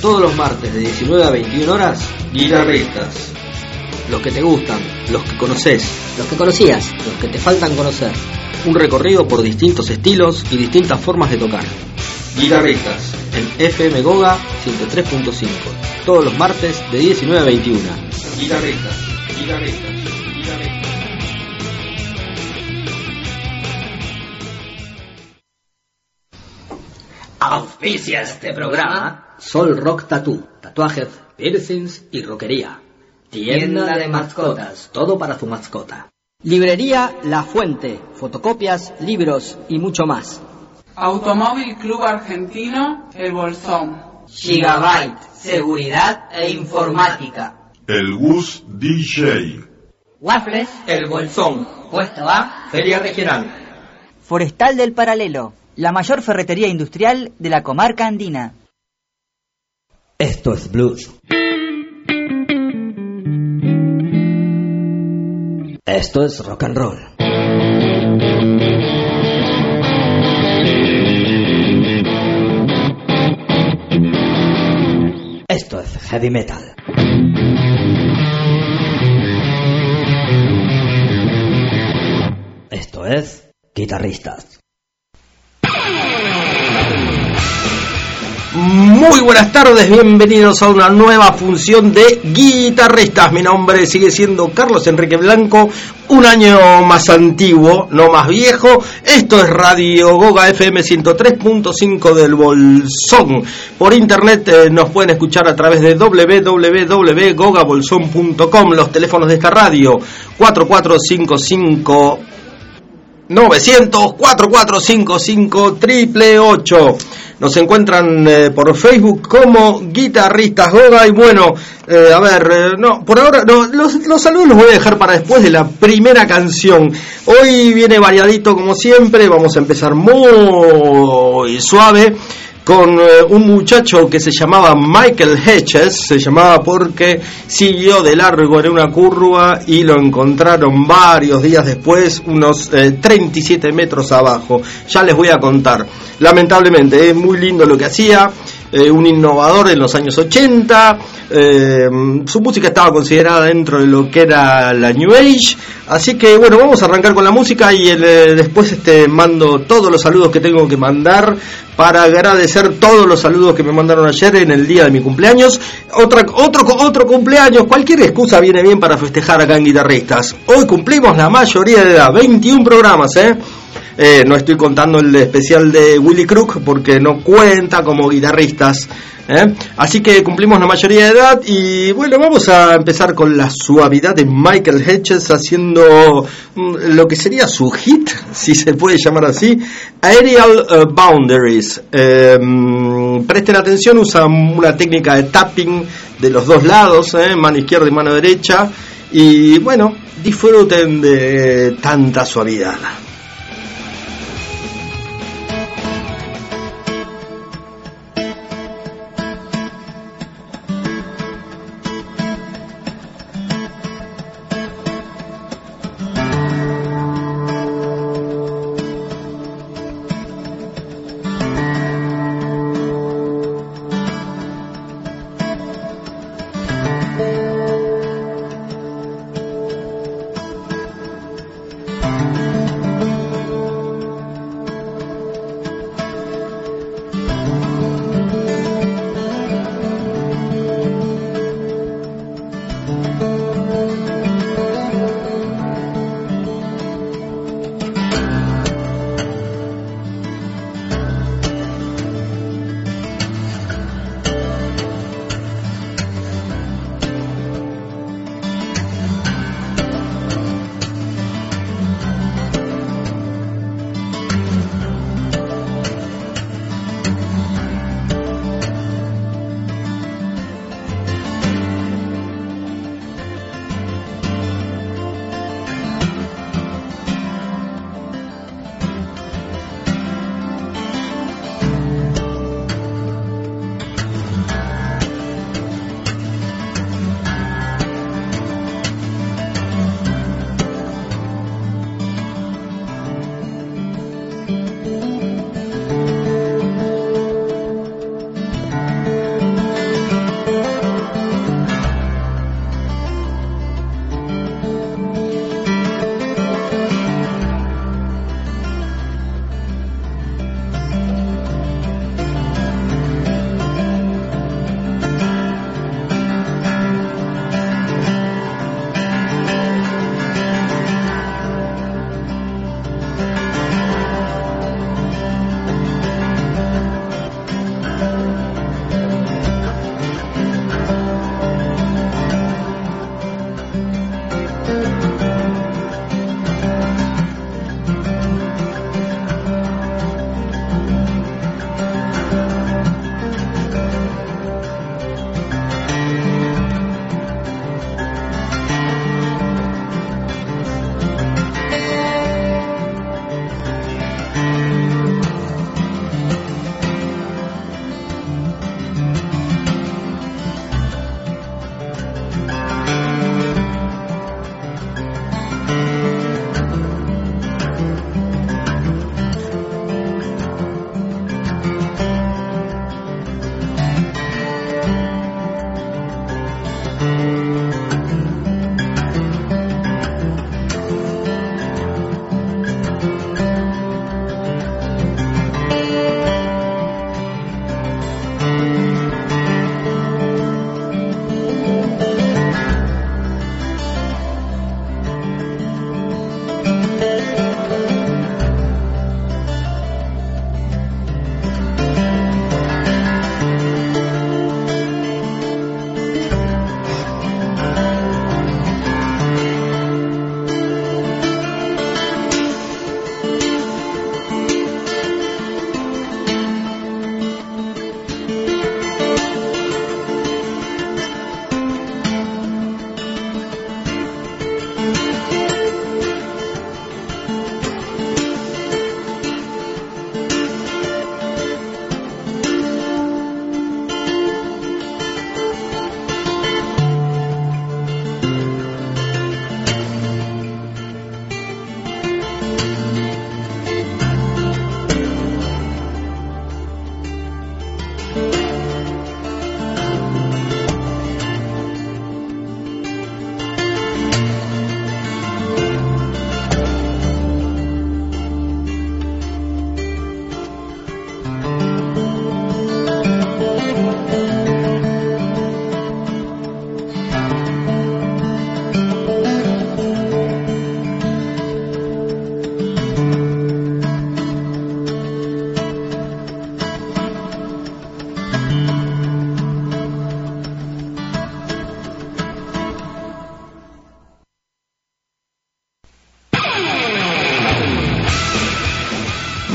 Todos los martes de 19 a 21 horas, Guitarristas. Los que te gustan, los que conoces, los que conocías, los que te faltan conocer. Un recorrido por distintos estilos y distintas formas de tocar. Guitarristas, en FM Goga 103.5. Todos los martes de 19 a 21. Guitarristas. Auspicia este programa Sol Rock Tattoo, tatuajes, piercings y rockería. Tienda de mascotas, todo para su mascota. Librería La Fuente, fotocopias, libros y mucho más. Automóvil Club Argentino El Bolsón. Gigabyte, seguridad e informática. El Gus DJ. Waffles El Bolsón. Puesto A, Feria Regional. Forestal del Paralelo, la mayor ferretería industrial de la comarca andina. Esto es blues. Esto es rock and roll. Esto es heavy metal. Esto es Guitarristas. Muy buenas tardes, bienvenidos a una nueva función de Guitarristas. Mi nombre sigue siendo Carlos Enrique Blanco, un año más antiguo, no más viejo. Esto es Radio Goga FM 103.5 del Bolsón. Por internet nos pueden escuchar a través de www.gogabolson.com. Los teléfonos de esta radio 4455 900 4455 888. Nos encuentran por Facebook como Guitarristas Goga. Y bueno, por ahora no, los saludos los voy a dejar para después de la primera canción. Hoy viene variadito como siempre. Vamos a empezar muy suave con un muchacho que se llamaba Michael Hedges. Se llamaba porque siguió de largo en una curva y lo encontraron varios días después, unos 37 metros abajo. Ya les voy a contar. Lamentablemente, es muy lindo lo que hacía. Un innovador en los años 80. Su música estaba considerada dentro de lo que era la New Age. Así que bueno, vamos a arrancar con la música y después mando todos los saludos que tengo que mandar para agradecer todos los saludos que me mandaron ayer en el día de mi cumpleaños. Otro cumpleaños, cualquier excusa viene bien para festejar acá en Guitarristas. Hoy cumplimos la mayoría de edad, 21 programas, no estoy contando el especial de Willy Crook porque no cuenta como Guitarristas, Así que cumplimos la mayoría de edad. Y bueno, vamos a empezar con la suavidad de Michael Hedges haciendo lo que sería su hit, si se puede llamar así, Aerial Boundaries. Presten atención, usa una técnica de tapping de los dos lados, mano izquierda y mano derecha. Y bueno, disfruten de tanta suavidad.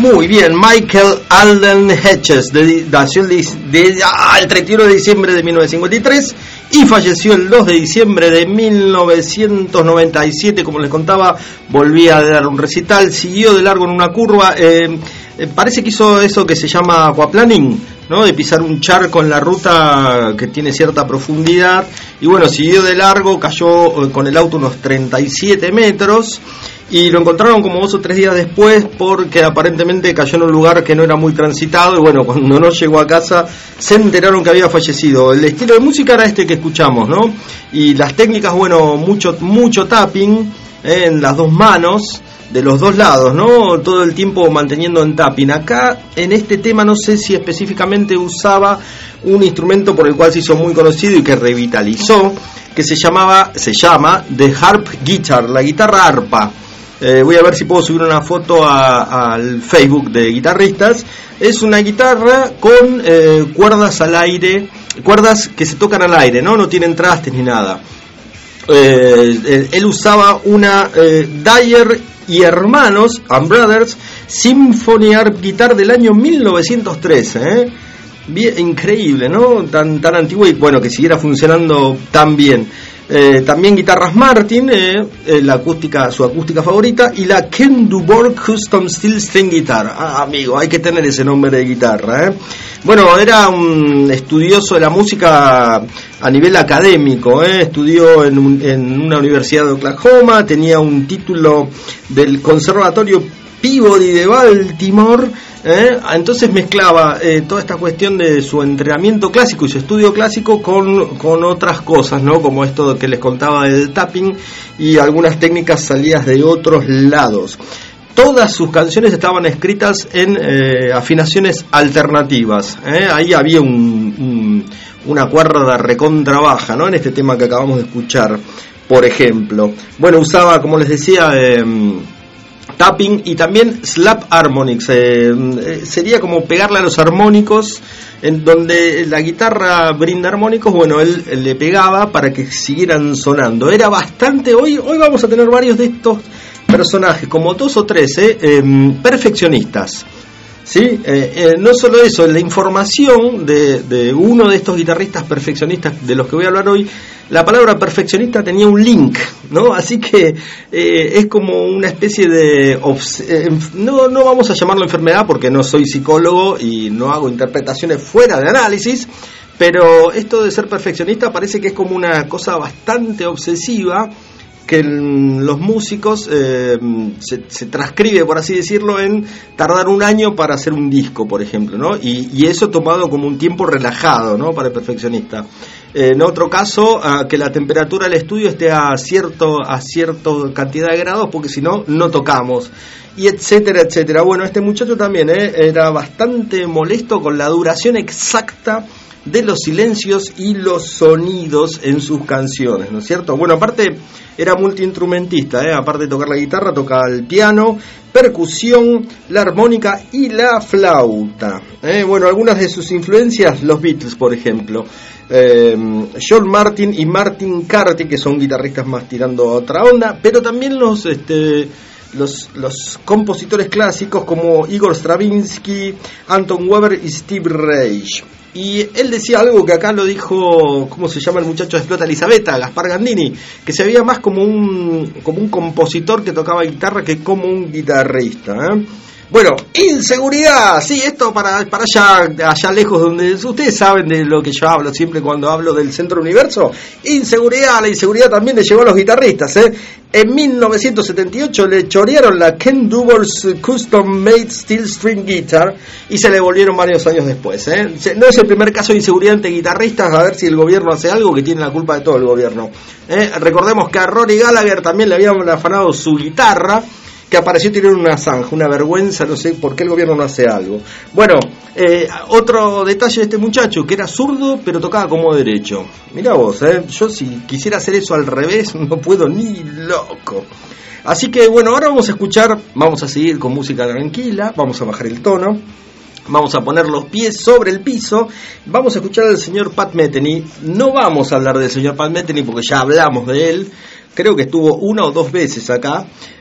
Muy bien, Michael Alden Hedges, nació el 31 de diciembre de 1953 y falleció el 2 de diciembre de 1997, como les contaba, volvía a dar un recital, siguió de largo en una curva, parece que hizo eso que se llama aquaplaning, ¿no? De pisar un charco en la ruta que tiene cierta profundidad, y bueno, siguió de largo, cayó con el auto unos 37 metros, y lo encontraron como 2 o 3 días después porque aparentemente cayó en un lugar que no era muy transitado, y bueno, cuando no llegó a casa se enteraron que había fallecido. El estilo de música era este que escuchamos, ¿no? Y las técnicas, bueno, mucho tapping en las dos manos, de los dos lados, ¿no? Todo el tiempo manteniendo en tapping. Acá, en este tema, no sé si específicamente usaba un instrumento por el cual se hizo muy conocido y que revitalizó, que se llama The Harp Guitar, la guitarra arpa. Voy a ver si puedo subir una foto al Facebook de Guitarristas. Es una guitarra con cuerdas al aire, cuerdas que se tocan al aire, no tienen trastes ni nada. Él usaba una Dyer y Hermanos and Brothers Symphony Harp Guitar del año 1903. Bien, increíble, ¿no? Tan antiguo, y bueno, que siguiera funcionando tan bien. También guitarras Martin, su acústica favorita, y la Ken Dubourg Custom Steel String Guitar. Amigo, hay que tener ese nombre de guitarra, Bueno, era un estudioso de la música a nivel académico, estudió en una universidad de Oklahoma, tenía un título del Conservatorio Peabody de Baltimore. Entonces mezclaba toda esta cuestión de su entrenamiento clásico y su estudio clásico con otras cosas, ¿no? Como esto que les contaba del tapping y algunas técnicas salidas de otros lados. Todas sus canciones estaban escritas en afinaciones alternativas. Ahí había una cuerda recontra baja, ¿no? En este tema que acabamos de escuchar, por ejemplo. Bueno, usaba, como les decía, tapping y también slap harmonics, sería como pegarle a los armónicos, en donde la guitarra brinda armónicos, bueno, él le pegaba para que siguieran sonando. Era bastante, hoy vamos a tener varios de estos personajes, como 2 o 3, perfeccionistas, ¿sí? No solo eso, la información de uno de estos guitarristas perfeccionistas de los que voy a hablar hoy, la palabra perfeccionista tenía un link, ¿no? Así que es como una especie de no vamos a llamarlo enfermedad porque no soy psicólogo y no hago interpretaciones fuera de análisis, pero esto de ser perfeccionista parece que es como una cosa bastante obsesiva que los músicos se transcribe, por así decirlo, en tardar 1 año para hacer un disco, por ejemplo, ¿no? Y eso tomado como un tiempo relajado, ¿no? Para el perfeccionista. En otro caso, que la temperatura del estudio esté a cierta cantidad de grados, porque si no, no tocamos, y etcétera, etcétera. Bueno, este muchacho también era bastante molesto con la duración exacta de los silencios y los sonidos en sus canciones, ¿no es cierto? Bueno, aparte era multiinstrumentista, aparte de tocar la guitarra, tocaba el piano, percusión, la armónica y la flauta. Bueno, algunas de sus influencias, los Beatles, por ejemplo, John Martin y Martin Carty, que son guitarristas más tirando a otra onda, pero también los compositores clásicos como Igor Stravinsky, Anton Weber y Steve Reich. Y él decía algo que acá lo dijo, ¿cómo se llama el muchacho de Explota Elisabetta? Gaspar Gandini, que se veía más como un compositor que tocaba guitarra que como un guitarrista, Bueno, inseguridad, sí, esto para allá lejos, donde ustedes saben de lo que yo hablo siempre cuando hablo del centro universo. Inseguridad, la inseguridad también le llegó a los guitarristas, En 1978 le chorearon la Ken Dubourg's Custom Made Steel String Guitar y se le volvieron varios años después, No es el primer caso de inseguridad entre guitarristas, a ver si el gobierno hace algo, que tiene la culpa de todo el gobierno. Recordemos que a Rory Gallagher también le habían afanado su guitarra, que apareció tirando una zanja, una vergüenza, no sé por qué el gobierno no hace algo. Bueno, otro detalle de este muchacho, que era zurdo, pero tocaba como derecho. Mirá vos, yo si quisiera hacer eso al revés, no puedo ni loco. Así que bueno, ahora vamos a seguir con música tranquila, vamos a bajar el tono, vamos a poner los pies sobre el piso, vamos a escuchar al señor Pat Metheny. No vamos a hablar del señor Pat Metheny porque ya hablamos de él, creo que estuvo 1 o 2 veces acá.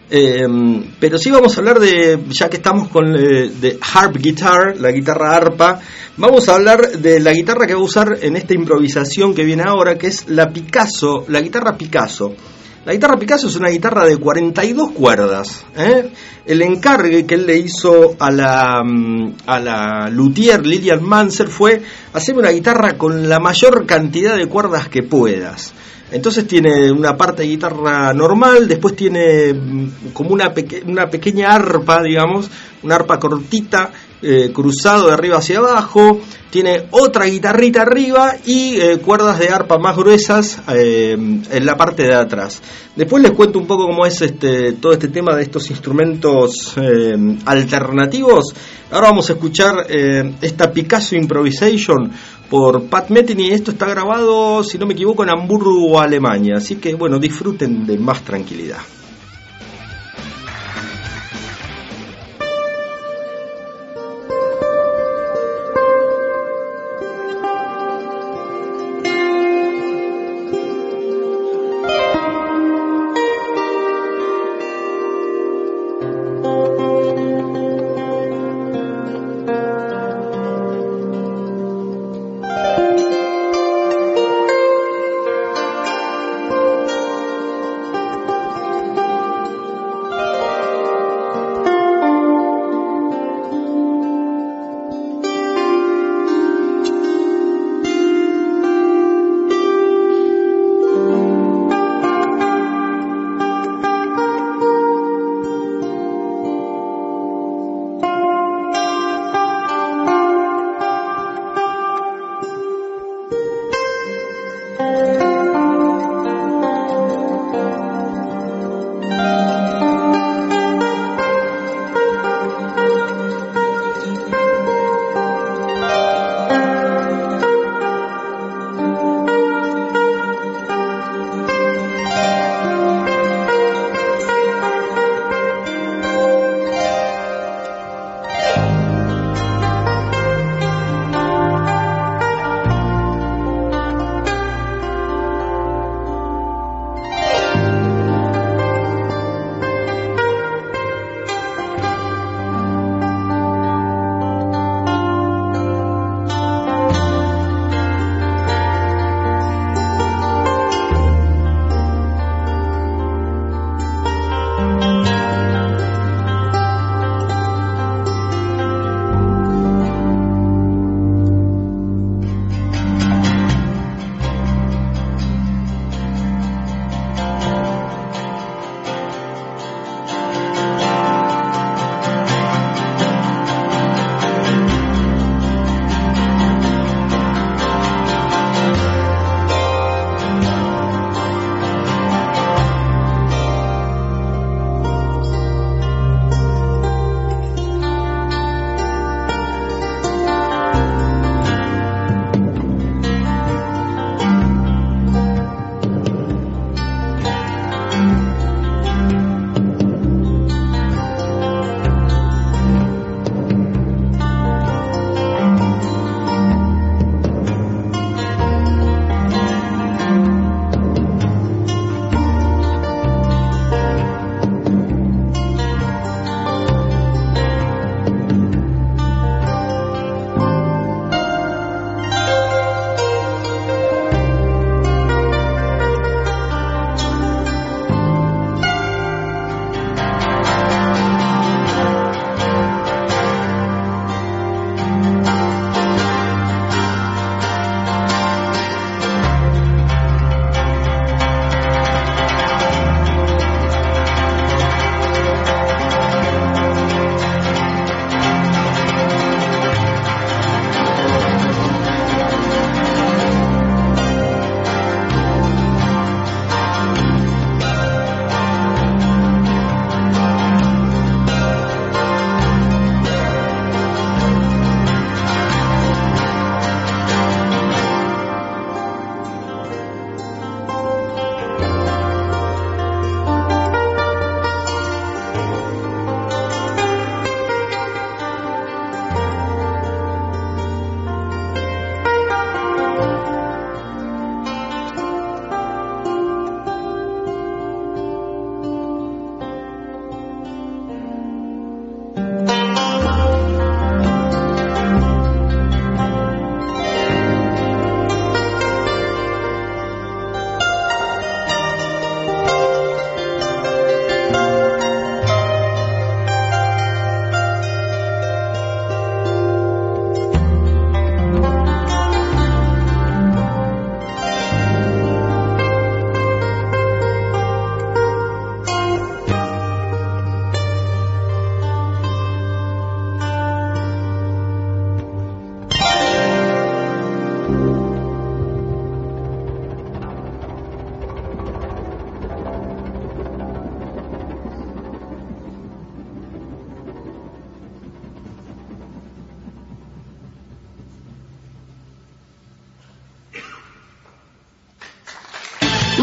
Pero sí vamos a hablar ya que estamos con de harp guitar, la guitarra arpa, vamos a hablar de la guitarra que va a usar en esta improvisación que viene ahora, que es la Picasso, la guitarra Picasso. La guitarra Picasso es una guitarra de 42 cuerdas. El encargue que él le hizo a la luthier Lilian Manser fue hacer una guitarra con la mayor cantidad de cuerdas que puedas. Entonces tiene una parte de guitarra normal, después tiene como una pequeña arpa, digamos, una arpa cortita, cruzado de arriba hacia abajo, tiene otra guitarrita arriba y cuerdas de arpa más gruesas en la parte de atrás. Después les cuento un poco cómo es todo este tema de estos instrumentos alternativos. Ahora vamos a escuchar esta Picasso Improvisation por Pat Metheny. Esto está grabado, si no me equivoco, en Hamburgo, Alemania. Así que, bueno, disfruten de más tranquilidad.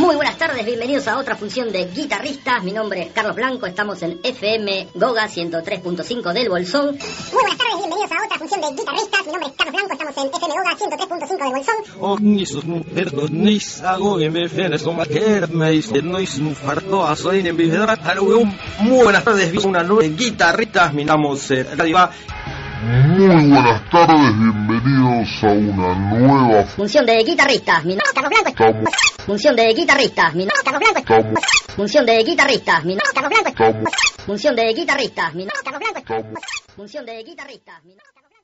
Muy buenas tardes, bienvenidos a otra función de guitarristas. Mi nombre es Carlos Blanco, estamos en FM Goga 103.5 del Bolsón. Muy buenas tardes, bienvenidos a otra función de guitarristas. Mi nombre es Carlos Blanco, estamos en FM Goga 103.5 del Bolsón. Muy buenas tardes, una nueva guitarristas. Miramos Radio. Muy buenas tardes, bienvenidos a una nueva Función de guitarristas. Mi nombre es Carlos Blanco. Función de guitarristas. Mi nombre es Carlos Blanco. Función de guitarristas. Mi nombre es Carlos Blanco. Función de guitarristas. Mi nombre es Carlos Blanco. Función de guitarristas. Mi nombre es Carlos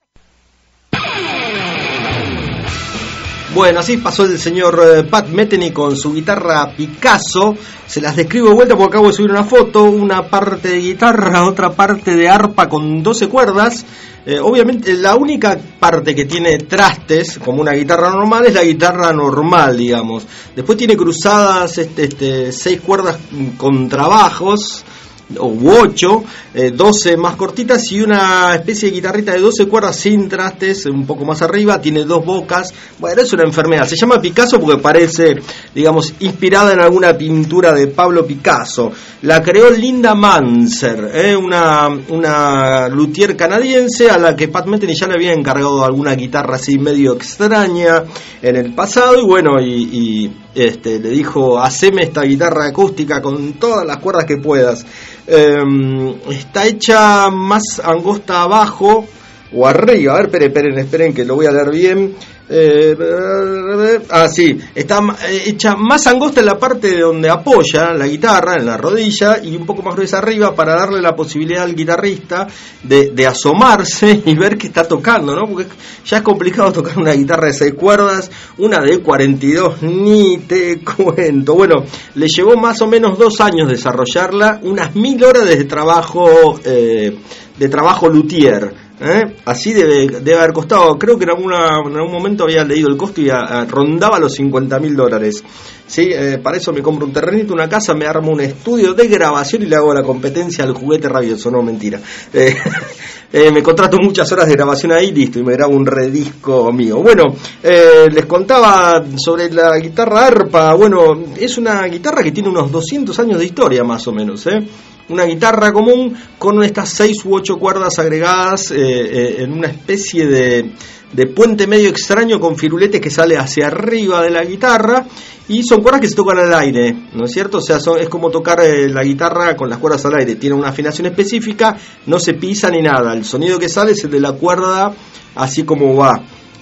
Blanco. Bueno, así pasó el señor Pat Metheny con su guitarra Picasso. Se las describo de vuelta porque acabo de subir una foto. Una parte de guitarra, otra parte de arpa con 12 cuerdas. Obviamente la única parte que tiene trastes, como una guitarra normal, es la guitarra normal, digamos. Después tiene cruzadas 6 cuerdas con trabajos, o 8, 12 más cortitas y una especie de guitarrita de 12 cuerdas sin trastes, un poco más arriba, tiene 2 bocas. Bueno, es una enfermedad, se llama Picasso porque parece, digamos, inspirada en alguna pintura de Pablo Picasso. La creó Linda Manser, una luthier canadiense a la que Pat Metheny ya le había encargado alguna guitarra así medio extraña en el pasado, y bueno, le dijo: haceme esta guitarra acústica con todas las cuerdas que puedas. Está hecha más angosta abajo o arriba. A ver, esperen que lo voy a leer bien. Sí, está hecha más angosta en la parte donde apoya la guitarra, en la rodilla, y un poco más gruesa arriba para darle la posibilidad al guitarrista de asomarse y ver qué está tocando, ¿no? Porque ya es complicado tocar una guitarra de 6 cuerdas, una de 42, ni te cuento. Bueno, le llevó más o menos 2 años desarrollarla, unas 1000 horas de trabajo luthier. Así debe haber costado. Creo que en algún momento había leído el costo y rondaba los $50,000. ¿Sí? Para eso me compro un terrenito, una casa, me armo un estudio de grabación y le hago la competencia al juguete rabioso. No, mentira. Me contrato muchas horas de grabación ahí, listo, y me grabo un redisco mío. Bueno, les contaba sobre la guitarra arpa. Bueno, es una guitarra que tiene unos 200 años de historia más o menos, Una guitarra común con estas 6 u 8 cuerdas agregadas en una especie de puente medio extraño con firuletes que sale hacia arriba de la guitarra, y son cuerdas que se tocan al aire, ¿no es cierto? O sea, es como tocar la guitarra con las cuerdas al aire. Tiene una afinación específica, no se pisa ni nada. El sonido que sale es el de la cuerda así como va.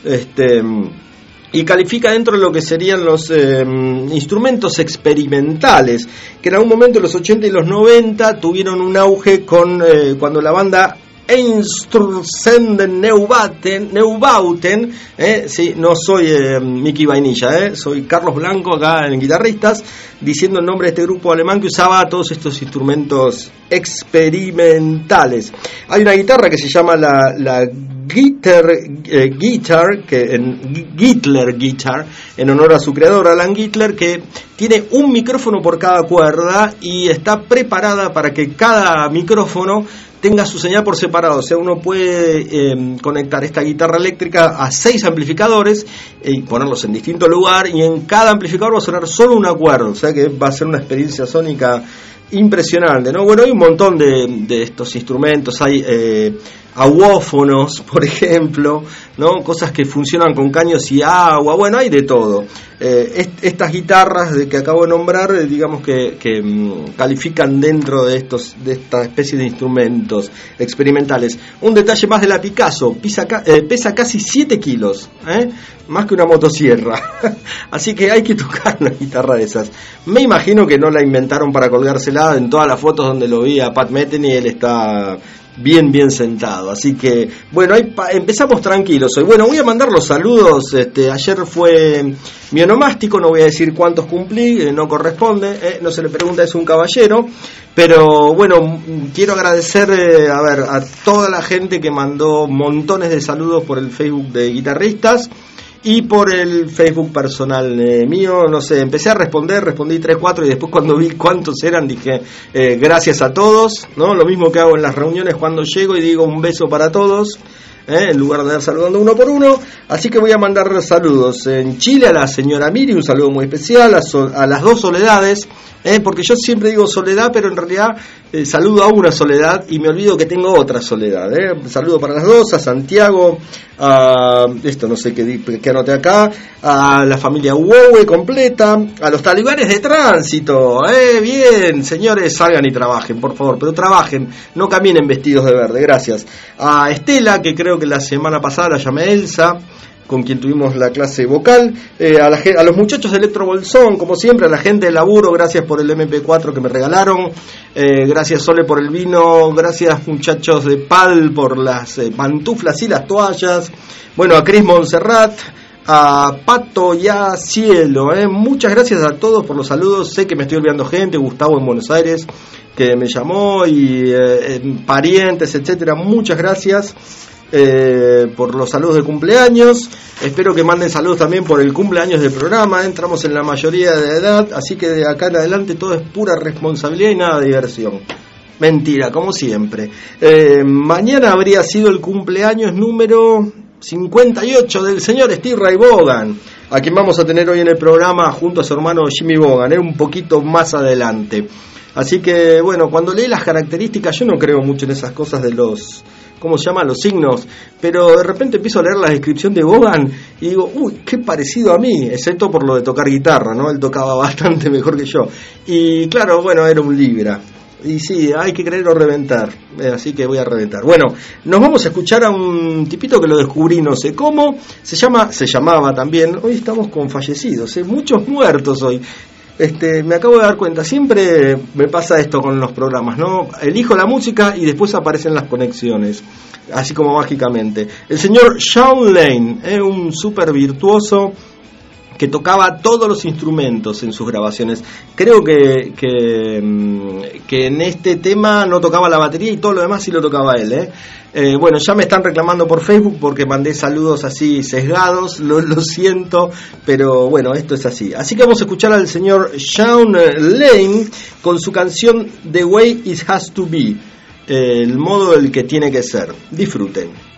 Y califica dentro de lo que serían los instrumentos experimentales, que en algún momento en los 80 y los 90 tuvieron un auge con cuando la banda Einstürzenden Neubauten, sí, no soy Mickey Vainilla, soy Carlos Blanco acá en Guitarristas, diciendo el nombre de este grupo alemán que usaba todos estos instrumentos experimentales. Hay una guitarra que se llama la Guitar, que en Gittler Guitar, en honor a su creador Alan Gittler, que tiene un micrófono por cada cuerda y está preparada para que cada micrófono tenga su señal por separado. O sea, uno puede conectar esta guitarra eléctrica a 6 amplificadores y ponerlos en distinto lugar, y en cada amplificador va a sonar solo una cuerda. O sea que va a ser una experiencia sónica impresionante, ¿no? Bueno, hay un montón de estos instrumentos. Hay aguófonos, por ejemplo, ¿no? Cosas que funcionan con caños y agua. Bueno, hay de todo. Estas guitarras que acabo de nombrar, digamos que califican dentro de esta especie de instrumentos experimentales. Un detalle más de la Picasso: pesa casi 7 kilos, más que una motosierra. Así que hay que tocar una guitarra de esas. Me imagino que no la inventaron para colgársela. En todas las fotos donde lo vi a Pat Metheny, él está bien sentado. Así que, bueno, ahí empezamos tranquilos hoy. Bueno, voy a mandar los saludos. Ayer fue mi onomástico, no voy a decir cuántos cumplí, no corresponde, no se le pregunta, es un caballero. Pero bueno, quiero agradecer a toda la gente que mandó montones de saludos por el Facebook de Guitarristas y por el Facebook personal mío. No sé, empecé a respondí 3, 4, y después cuando vi cuántos eran dije gracias a todos, ¿no? Lo mismo que hago en las reuniones cuando llego y digo un beso para todos. en lugar de ir saludando uno por uno. Así que voy a mandar saludos en Chile a la señora Miri, un saludo muy especial, a las dos Soledades, porque yo siempre digo Soledad, pero en realidad saludo a una Soledad y me olvido que tengo otra Soledad. Saludo para las dos, a Santiago, a esto no sé qué anoté acá, a la familia Huowe completa, a los talibanes de tránsito. Bien, señores, salgan y trabajen, por favor, pero trabajen, no caminen vestidos de verde, gracias. A Estela, que creo que la semana pasada la llamé Elsa, con quien tuvimos la clase vocal, a los muchachos de Electro Bolsón, como siempre, a la gente de laburo, gracias por el MP4 que me regalaron, gracias Sole por el vino, gracias muchachos de PAL por las pantuflas y las toallas, bueno, a Cris Montserrat, a Pato y a Cielo, muchas gracias a todos por los saludos, sé que me estoy olvidando gente, Gustavo en Buenos Aires, que me llamó, y parientes, etcétera, muchas gracias. Por los saludos de cumpleaños, espero que manden saludos también por el cumpleaños del programa, entramos en la mayoría de edad, así que de acá en adelante todo es pura responsabilidad y nada de diversión. Mentira, como siempre. Mañana habría sido el cumpleaños número 58 del señor Steve Ray Vaughan, a quien vamos a tener hoy en el programa junto a su hermano Jimmy Vaughan, un poquito más adelante. Así que bueno, cuando leí las características, yo no creo mucho en esas cosas de los, ¿cómo se llama? Los signos, pero de repente empiezo a leer la descripción de Vaughan y digo, uy, qué parecido a mí, excepto por lo de tocar guitarra, ¿no? Él tocaba bastante mejor que yo. Y claro, bueno, era un Libra. Y sí, hay que creer o reventar, así que voy a reventar. Bueno, nos vamos a escuchar a un tipito que lo descubrí no sé cómo, se llamaba también, hoy estamos con fallecidos, muchos muertos hoy. Me acabo de dar cuenta, siempre me pasa esto con los programas, ¿no? Elijo la música y después aparecen las conexiones, así como mágicamente. El señor Shawn Lane, un súper virtuoso que tocaba todos los instrumentos en sus grabaciones. Creo que en este tema no tocaba la batería y todo lo demás sí lo tocaba él, bueno, ya me están reclamando por Facebook porque mandé saludos así sesgados, lo siento, pero bueno, esto es así. Así que vamos a escuchar al señor Shawn Lane con su canción The Way It Has to Be, el modo del que tiene que ser. Disfruten.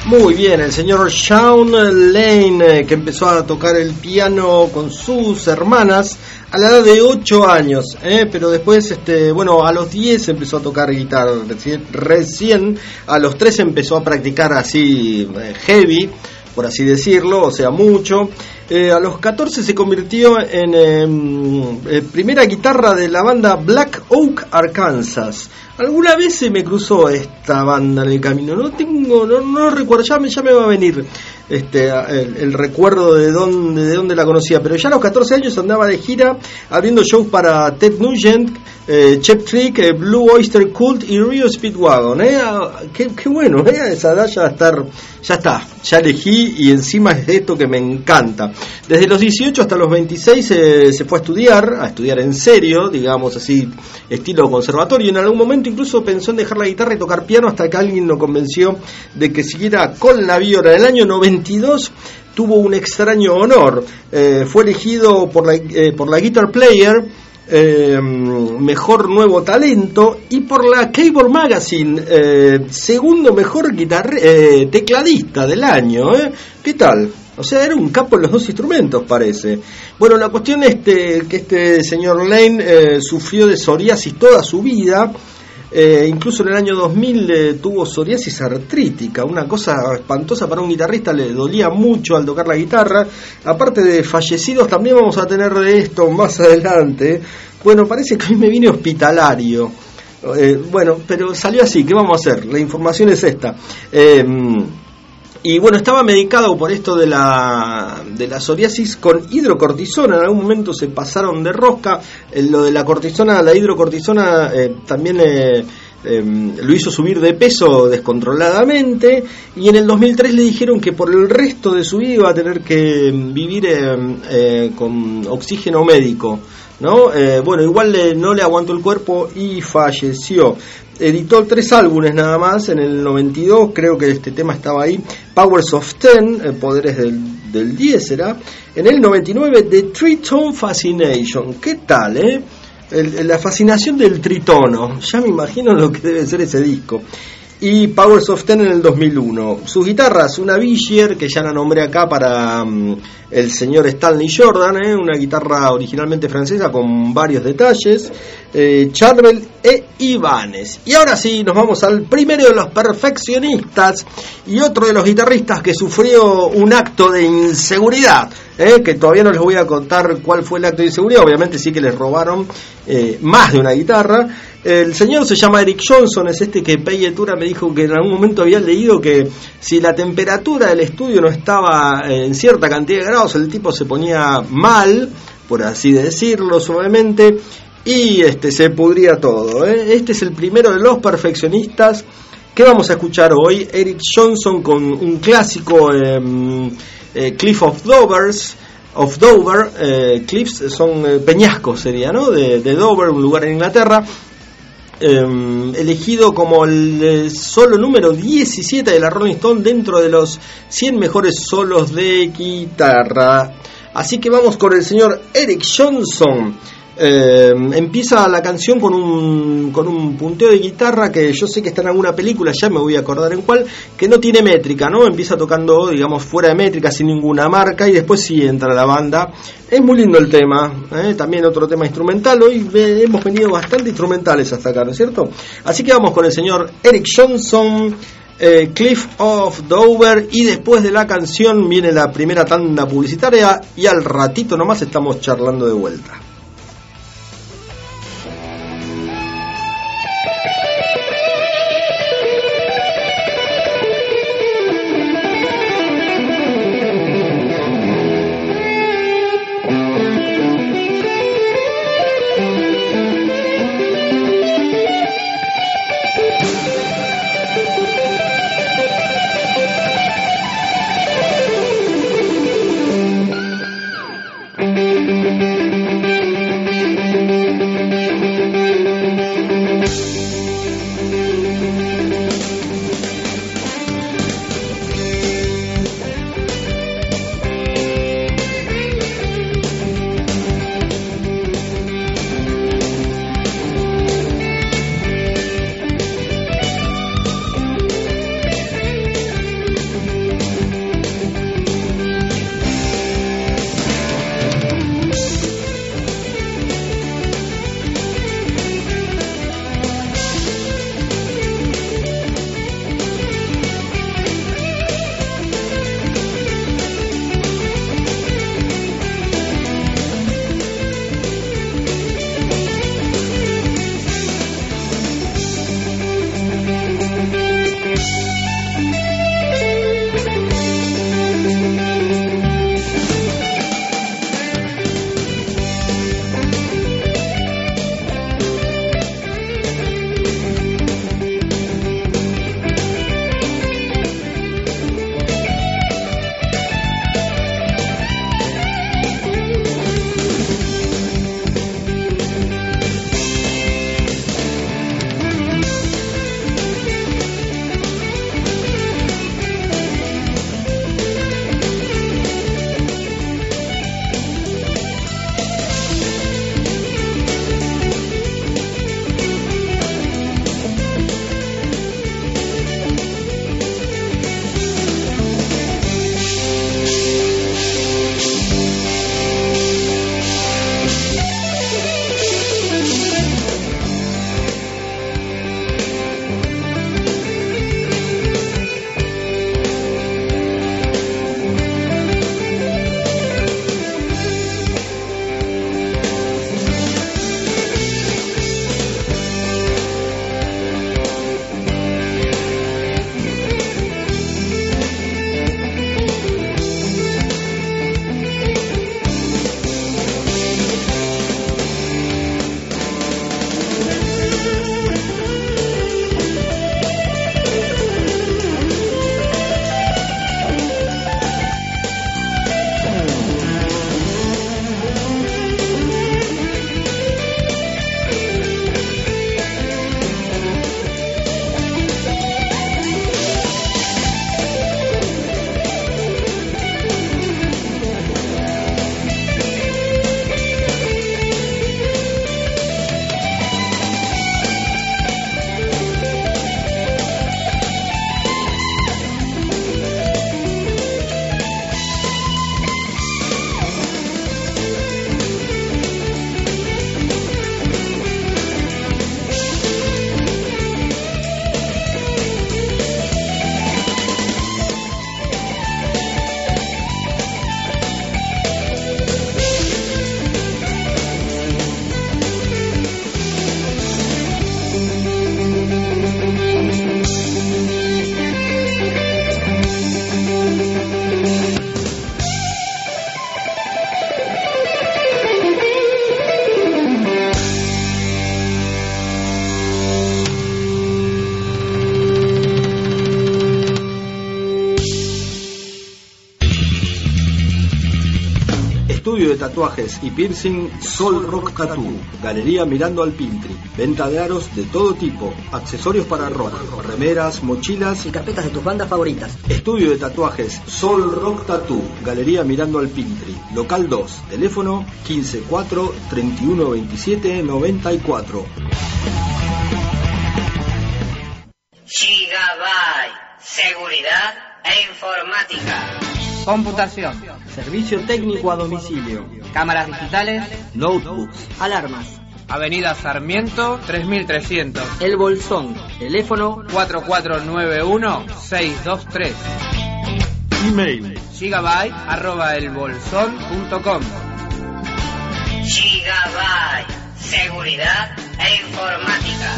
Muy bien, el señor Shawn Lane, que empezó a tocar el piano con sus hermanas a la edad de 8 años, pero después, a los 10 empezó a tocar guitarra, recién a los 13 empezó a practicar así heavy, por así decirlo, o sea, mucho. A los 14 se convirtió en primera guitarra de la banda Black Oak, Arkansas. Alguna vez se me cruzó esta banda en el camino, no recuerdo, ya me va a venir el recuerdo de dónde la conocía, pero ya a los 14 años andaba de gira abriendo shows para Ted Nugent, Cheap Trick, Blue Oyster Cult y Rio Speedwagon. Qué bueno, a esa edad ya elegí, y encima es esto que me encanta. Desde los 18 hasta los 26 se fue a estudiar en serio, digamos así, estilo conservatorio, y en algún momento incluso pensó en dejar la guitarra y tocar piano hasta que alguien lo convenció de que siguiera con la viola. En el año 92 tuvo un extraño honor, fue elegido por la Guitar Player mejor nuevo talento, y por la Cable Magazine segundo mejor tecladista del año. ¿Qué tal? O sea, era un capo en los dos instrumentos, parece. Bueno, la cuestión es que este señor Lane sufrió de psoriasis toda su vida. Incluso en el año 2000 tuvo psoriasis artrítica, una cosa espantosa para un guitarrista, le dolía mucho al tocar la guitarra. Aparte de fallecidos, también vamos a tener de esto más adelante. Bueno, parece que hoy me vine hospitalario. Pero salió así, ¿qué vamos a hacer? La información es esta. Y bueno, estaba medicado por esto de la psoriasis con hidrocortisona. En algún momento se pasaron de rosca. Lo de la cortisona, la hidrocortisona también lo hizo subir de peso descontroladamente, y en el 2003 le dijeron que por el resto de su vida iba a tener que vivir con oxígeno médico, ¿no? Igual no le aguantó el cuerpo y falleció. Editó 3 álbumes nada más. En el 92 creo que este tema estaba ahí, Powers of 10, Poderes del 10 será. En el 99 The Tritone Fascination. ¿Qué tal, la fascinación del tritono? Ya me imagino lo que debe ser ese disco. Y Powers of 10 en el 2001. Sus guitarras, una Villier, que ya la nombré acá para el señor Stanley Jordan, una guitarra originalmente francesa con varios detalles, Charvel e Ibanez. Y ahora sí, nos vamos al primero de los perfeccionistas y otro de los guitarristas que sufrió un acto de inseguridad, que todavía no les voy a contar cuál fue el acto de inseguridad. Obviamente sí que les robaron más de una guitarra. El señor se llama Eric Johnson, es que Peyetura me dijo que en algún momento había leído que si la temperatura del estudio no estaba en cierta cantidad de grados, el tipo se ponía mal, por así decirlo suavemente, y se pudría todo. Este es el primero de los perfeccionistas que vamos a escuchar hoy, Eric Johnson, con un clásico, Cliff of Dover. Cliffs son peñascos, sería, ¿no? De Dover, un lugar en Inglaterra. Elegido como el solo número 17 de la Rolling Stone dentro de los 100 mejores solos de guitarra. Así que vamos con el señor Eric Johnson. Empieza la canción con un punteo de guitarra que yo sé que está en alguna película, ya me voy a acordar en cuál, que no tiene métrica, ¿no? Empieza tocando, digamos, fuera de métrica, sin ninguna marca, y después sí entra la banda. Es muy lindo el tema, también otro tema instrumental. Hoy hemos venido bastante instrumentales hasta acá, ¿no es cierto? Así que vamos con el señor Eric Johnson, Cliff of Dover, y después de la canción viene la primera tanda publicitaria, y al ratito nomás estamos charlando de vuelta. estudio de tatuajes y piercing Sol Rock Tattoo, galería mirando al Piltri, venta de aros de todo tipo, accesorios para rock, remeras, mochilas y carpetas de tus bandas favoritas. Estudio de tatuajes Sol Rock Tattoo, galería mirando al Piltri, local 2, teléfono 154 31 27 94. Gigabyte, seguridad e informática. Computación, servicio técnico a domicilio, cámaras digitales, notebooks, alarmas. Avenida Sarmiento 3300. El Bolsón, teléfono 4491-623. Email gigabyte@elbolson.com. Gigabyte, seguridad e informática.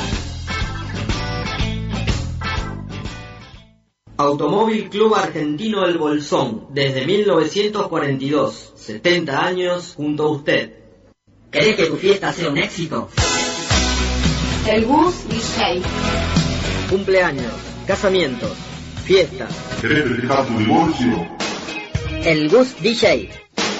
Automóvil Club Argentino El Bolsón, desde 1942, 70 años junto a usted. ¿Querés que tu fiesta sea un éxito? El Gus DJ. Cumpleaños, casamientos, fiestas. ¿Querés festejar tu divorcio? El Gus DJ.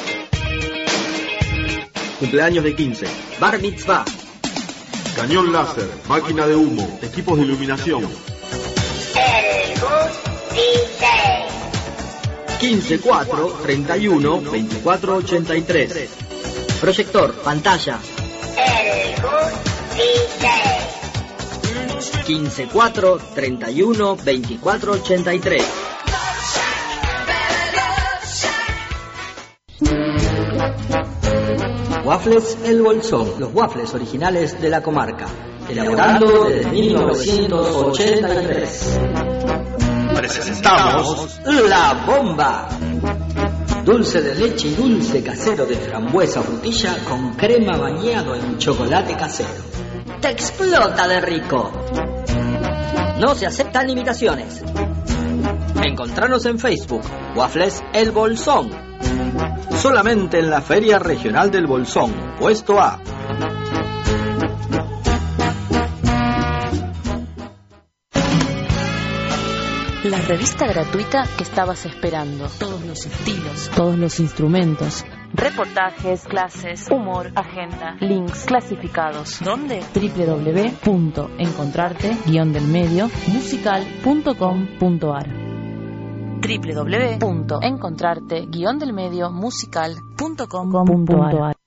Cumpleaños de 15. Bar mitzvah. Cañón láser, máquina de humo, equipos de iluminación. El Gus DJ. 15-4-31-24-83. Proyector, pantalla. El Gus DJ. 15-4-31-24-83. Waffles El Bolsón, los waffles originales de la comarca, elaborando desde 1983. Presentamos La Bomba. Dulce de leche y dulce casero de frambuesa frutilla con crema bañado en chocolate casero. ¡Te explota de rico! No se aceptan imitaciones. Encontranos en Facebook, Waffles El Bolsón. Solamente en la Feria Regional del Bolsón, puesto A. La revista gratuita que estabas esperando. Todos los estilos, todos los instrumentos. Reportajes, clases, humor, agenda, links, clasificados. ¿Dónde? www.encontrarte-musical.com.ar www.encontrarte-musical.com.ar.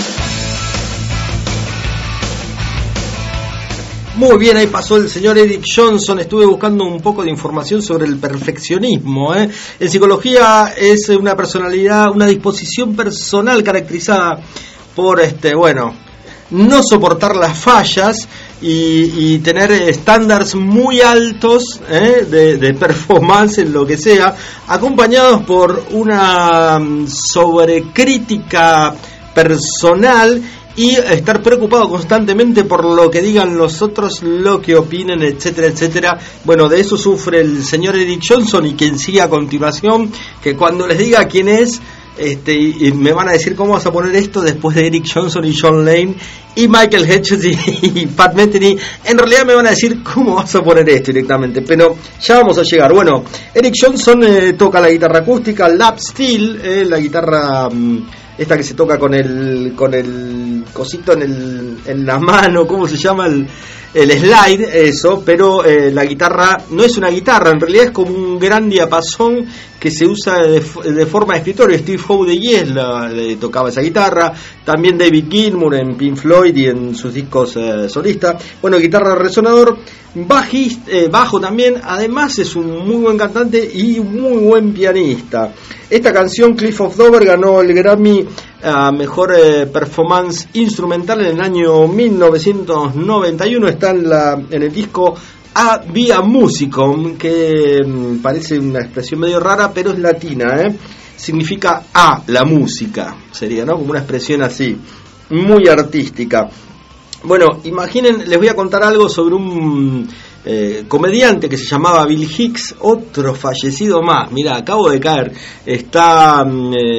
Muy bien, ahí pasó el señor Eric Johnson. Estuve buscando un poco de información sobre el perfeccionismo. En psicología es una personalidad, una disposición personal caracterizada por no soportar las fallas y tener estándares muy altos de performance en lo que sea, acompañados por una sobrecrítica personal y estar preocupado constantemente por lo que digan los otros, lo que opinen, etcétera, etcétera. Bueno, de eso sufre el señor Eric Johnson, y quien sigue a continuación, que cuando les diga quién es, y me van a decir cómo vas a poner esto después de Eric Johnson y John Lane y Michael Hedges y Pat Metheny, en realidad me van a decir cómo vas a poner esto directamente, pero ya vamos a llegar. Bueno, Eric Johnson toca la guitarra acústica, lap steel, la guitarra esta que se toca con el cosito en la mano, ¿cómo se llama? El slide, eso, pero la guitarra no es una guitarra, en realidad es como un gran diapasón que se usa de forma de escritorio. Steve Howe de Yes le tocaba esa guitarra, también David Gilmour en Pink Floyd y en sus discos solistas. Bueno, guitarra resonador, bajo también, además es un muy buen cantante y un muy buen pianista. Esta canción, Cliff of Dover, ganó el Grammy a Mejor Performance Instrumental en el año 1991. Está en el disco A Via Musicum, que parece una expresión medio rara, pero es latina, significa a la música, sería, ¿no? Como una expresión así, muy artística. Bueno, imaginen, les voy a contar algo sobre un comediante que se llamaba Bill Hicks, otro fallecido más. Mira, acabo de caer. Está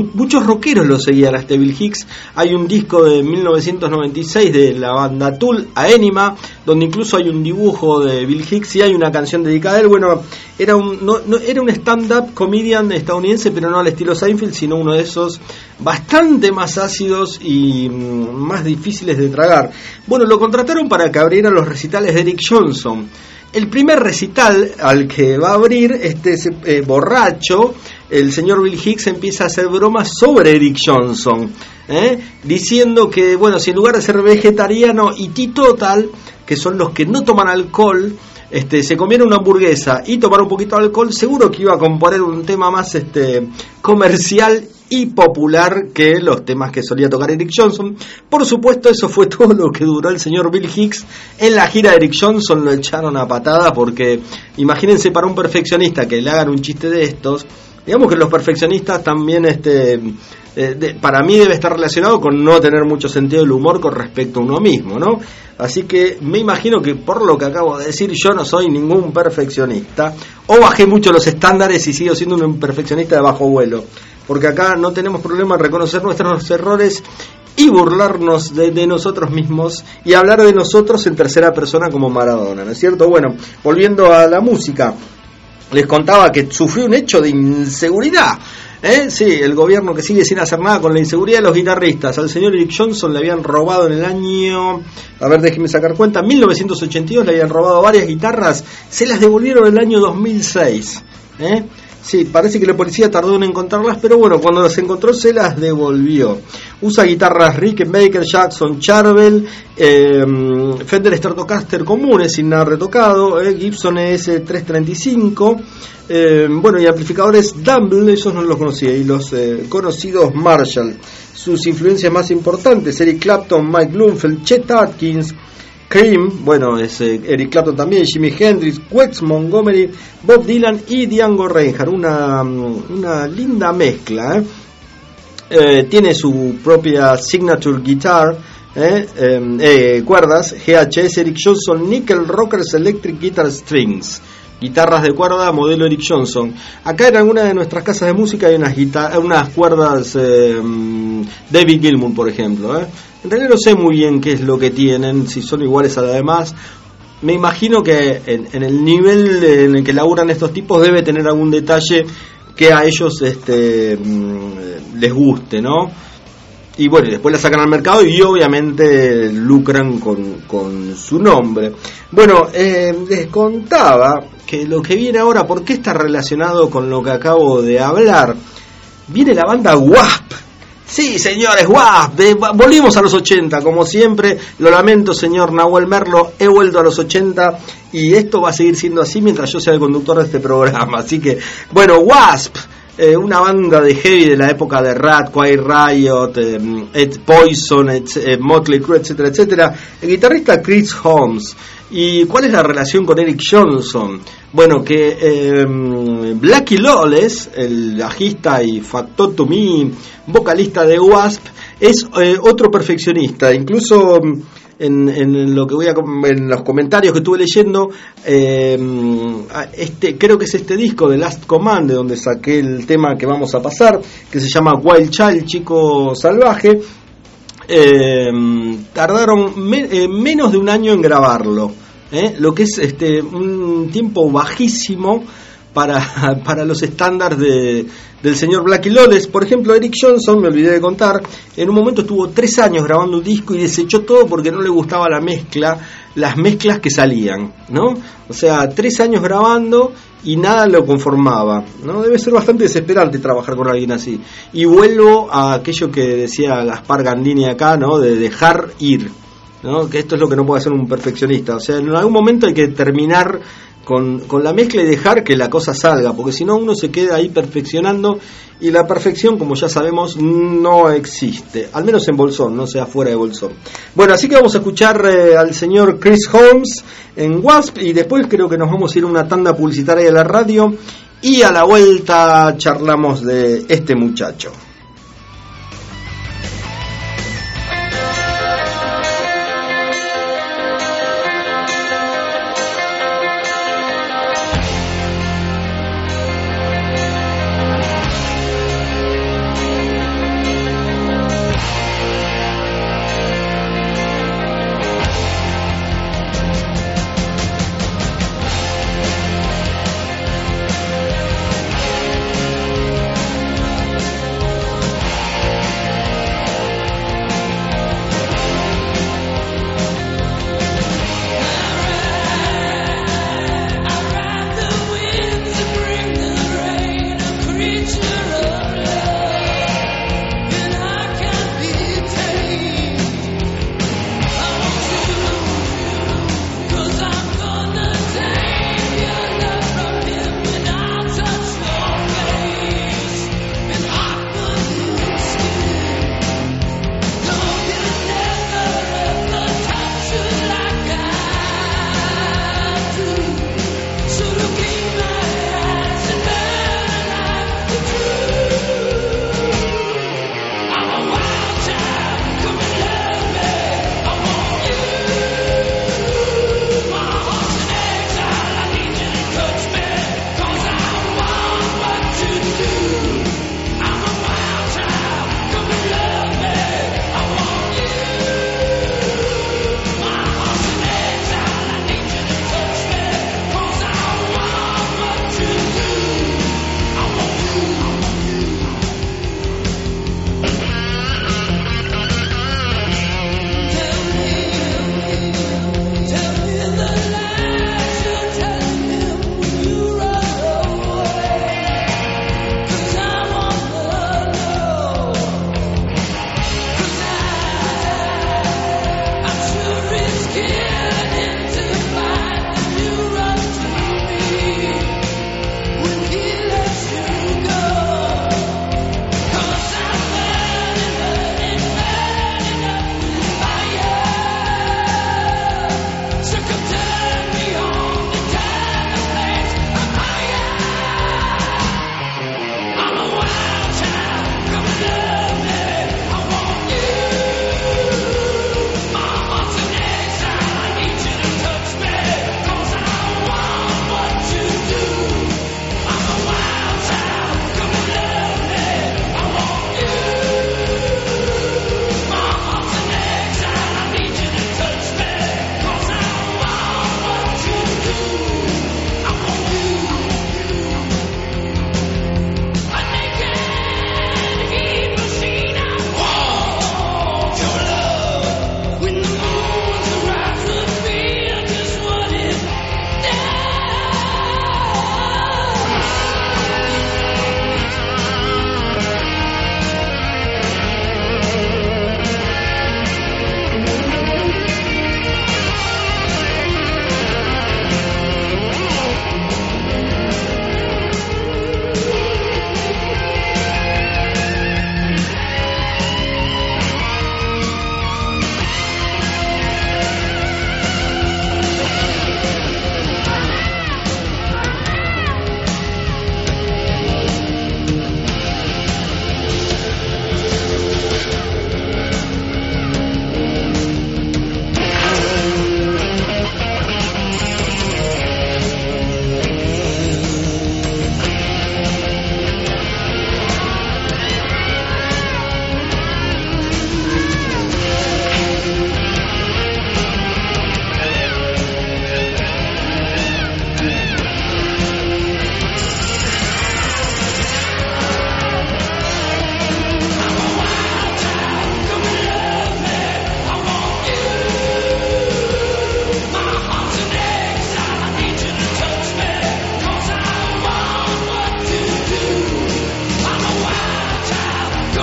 muchos rockeros lo seguían a Bill Hicks. Hay un disco de 1996 de la banda Tool, Aenima, donde incluso hay un dibujo de Bill Hicks y hay una canción dedicada a él. Bueno, era un stand-up comedian estadounidense, pero no al estilo Seinfeld, sino uno de esos bastante más ácidos y más difíciles de tragar. Bueno, lo contrataron para que abriera los recitales de Eric Johnson. El primer recital al que va a abrir borracho, el señor Bill Hicks empieza a hacer bromas sobre Eric Johnson, diciendo que, bueno, si en lugar de ser vegetariano y teetotal, que son los que no toman alcohol, se comiera una hamburguesa y tomar un poquito de alcohol, seguro que iba a componer un tema más comercial y popular que los temas que solía tocar Eric Johnson. Por supuesto, eso fue todo lo que duró el señor Bill Hicks. En la gira de Eric Johnson lo echaron a patada, porque imagínense, para un perfeccionista que le hagan un chiste de estos, digamos que los perfeccionistas también, para mí debe estar relacionado con no tener mucho sentido del humor con respecto a uno mismo, ¿no? Así que me imagino que, por lo que acabo de decir, yo no soy ningún perfeccionista, o bajé mucho los estándares y sigo siendo un perfeccionista de bajo vuelo, porque acá no tenemos problema en reconocer nuestros errores y burlarnos de nosotros mismos y hablar de nosotros en tercera persona como Maradona, ¿no es cierto? Bueno, volviendo a la música, les contaba que sufrió un hecho de inseguridad. Sí, el gobierno que sigue sin hacer nada con la inseguridad de los guitarristas. Al señor Eric Johnson le habían robado en el año, a ver, déjenme sacar cuenta, 1982 le habían robado varias guitarras, se las devolvieron en el año 2006. Sí, parece que la policía tardó en encontrarlas, pero bueno, cuando las encontró se las devolvió. Usa guitarras Rickenbacker, Jackson, Charvel, Fender Stratocaster comunes sin nada retocado, Gibson ES335, bueno, y amplificadores Dumble, esos no los conocía, y los conocidos Marshall. Sus influencias más importantes: Eric Clapton, Mike Bloomfield, Chet Atkins, Cream, bueno, es Eric Clapton también, Jimi Hendrix, Wes Montgomery, Bob Dylan y Django Reinhardt. Una linda mezcla, tiene su propia signature guitar, cuerdas, GHS Eric Johnson Nickel Rockers Electric Guitar Strings, guitarras de cuerda modelo Eric Johnson. Acá en alguna de nuestras casas de música hay unas cuerdas David Gilmour, por ejemplo. En realidad no sé muy bien qué es lo que tienen, si son iguales a las demás. Me imagino que en el nivel en el que laburan estos tipos debe tener algún detalle que a ellos les guste, ¿no? Y bueno, después la sacan al mercado y obviamente lucran con su nombre. Bueno, les contaba que lo que viene ahora, ¿por qué está relacionado con lo que acabo de hablar? Viene la banda Wasp. Sí, señores, Wasp. Volvimos a los 80, como siempre. Lo lamento, señor Nahuel Merlo, he vuelto a los 80 y esto va a seguir siendo así mientras yo sea el conductor de este programa. Así que, bueno, Wasp. Una banda de heavy de la época de Rat, Quiet Riot, Poison, Motley Crue, etcétera, etcétera. El guitarrista Chris Holmes. ¿Y cuál es la relación con Eric Johnson? Bueno, que Blackie Lawless, el bajista y factotum vocalista de Wasp, es otro perfeccionista. Incluso en lo que en los comentarios que estuve leyendo, creo que es este disco de Last Command, de donde saqué el tema que vamos a pasar, que se llama Wild Child, Chico Salvaje. Tardaron menos de un año en grabarlo, lo que es un tiempo bajísimo para los estándares del señor Blackie Lawless. Por ejemplo, Eric Johnson, me olvidé de contar, en un momento estuvo 3 años grabando un disco y desechó todo porque no le gustaba las mezclas que salían, ¿no? O sea, 3 años grabando y nada lo conformaba, ¿no? Debe ser bastante desesperante trabajar con alguien así. Y vuelvo a aquello que decía Gaspar Gandini acá, ¿no? De dejar ir, ¿no? Que esto es lo que no puede hacer un perfeccionista. O sea, en algún momento hay que terminar con la mezcla y dejar que la cosa salga, porque si no uno se queda ahí perfeccionando, y la perfección, como ya sabemos, no existe, al menos en Bolsón, no sea fuera de Bolsón. Bueno, así que vamos a escuchar al señor Chris Holmes en Wasp, y después creo que nos vamos a ir a una tanda publicitaria de la radio, y a la vuelta charlamos de este muchacho.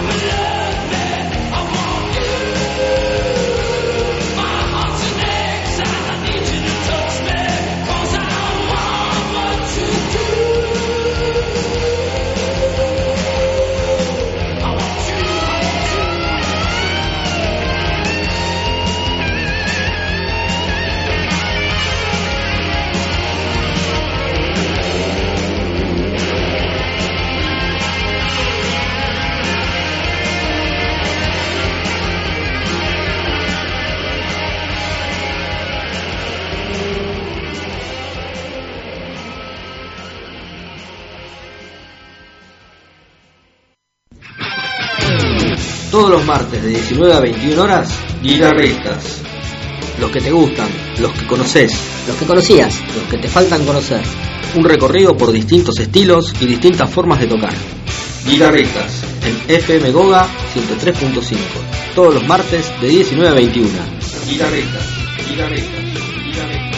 Todos los martes de 19 a 21 horas, Guitarristas. Los que te gustan, los que conoces, los que conocías, los que te faltan conocer. Un recorrido por distintos estilos y distintas formas de tocar. Guitarristas, en FM Goga 103.5. Todos los martes de 19 a 21. Guitarristas, guitarristas, guitarristas.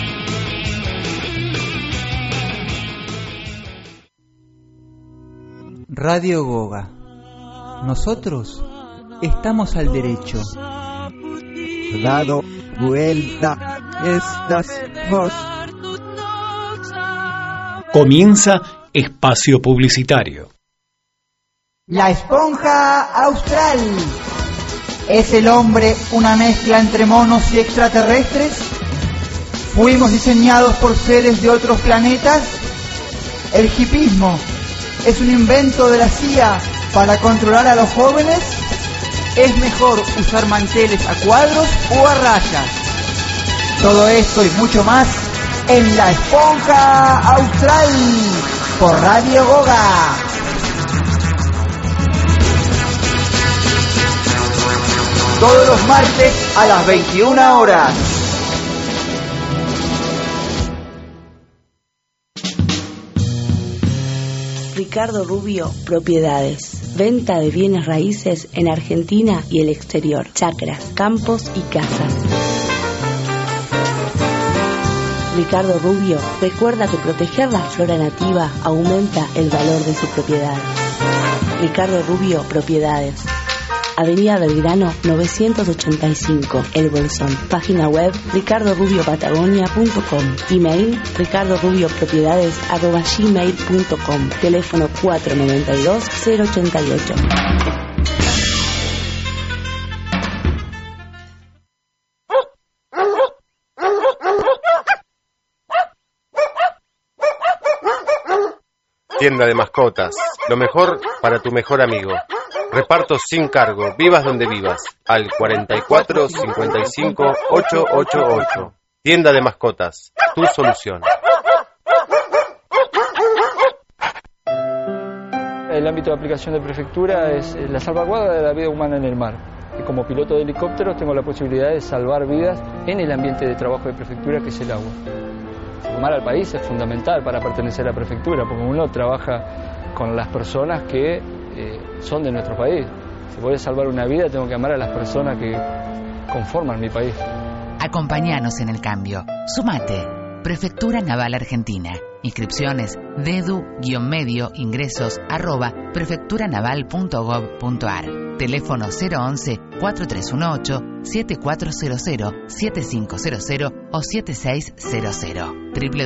Radio Goga. Nosotros estamos al derecho. Dado vuelta estas vos. Comienza espacio publicitario. La esponja austral. ¿Es el hombre una mezcla entre monos y extraterrestres? ¿Fuimos diseñados por seres de otros planetas? ¿El hipismo es un invento de la CIA para controlar a los jóvenes? ¿Es mejor usar manteles a cuadros o a rayas? Todo esto y mucho más en La Esponja Austral por Radio Goga. Todos los martes a las 21 horas. Ricardo Rubio Propiedades. Venta de bienes raíces en Argentina y el exterior. Chacras, campos y casas. Ricardo Rubio recuerda que proteger la flora nativa aumenta el valor de su propiedad. Ricardo Rubio Propiedades. Avenida Belgrano 985, El Bolsón. Página web ricardorubiopatagonia.com. Email ricardorubiopropiedades@gmail.com. Teléfono 492-088. Tienda de mascotas. Lo mejor para tu mejor amigo. Reparto sin cargo, vivas donde vivas, al 44 55 888. Tienda de mascotas, tu solución. El ámbito de aplicación de prefectura es la salvaguarda de la vida humana en el mar. Y como piloto de helicópteros tengo la posibilidad de salvar vidas en el ambiente de trabajo de prefectura, que es el agua. Amar al país es fundamental para pertenecer a prefectura, porque uno trabaja con las personas que son de nuestro país. Si voy a salvar una vida, tengo que amar a las personas que conforman mi país. Acompáñanos en el cambio. Sumate. Prefectura Naval Argentina. Inscripciones dedu-medio ingresos @prefecturanaval.gov.ar. Teléfono 011 4318 7400 7500 o 7600.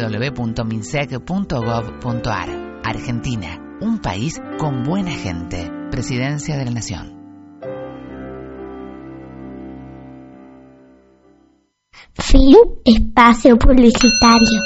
www.minsec.gov.ar. Argentina. Un país con buena gente. Presidencia de la Nación. Fin espacio publicitario.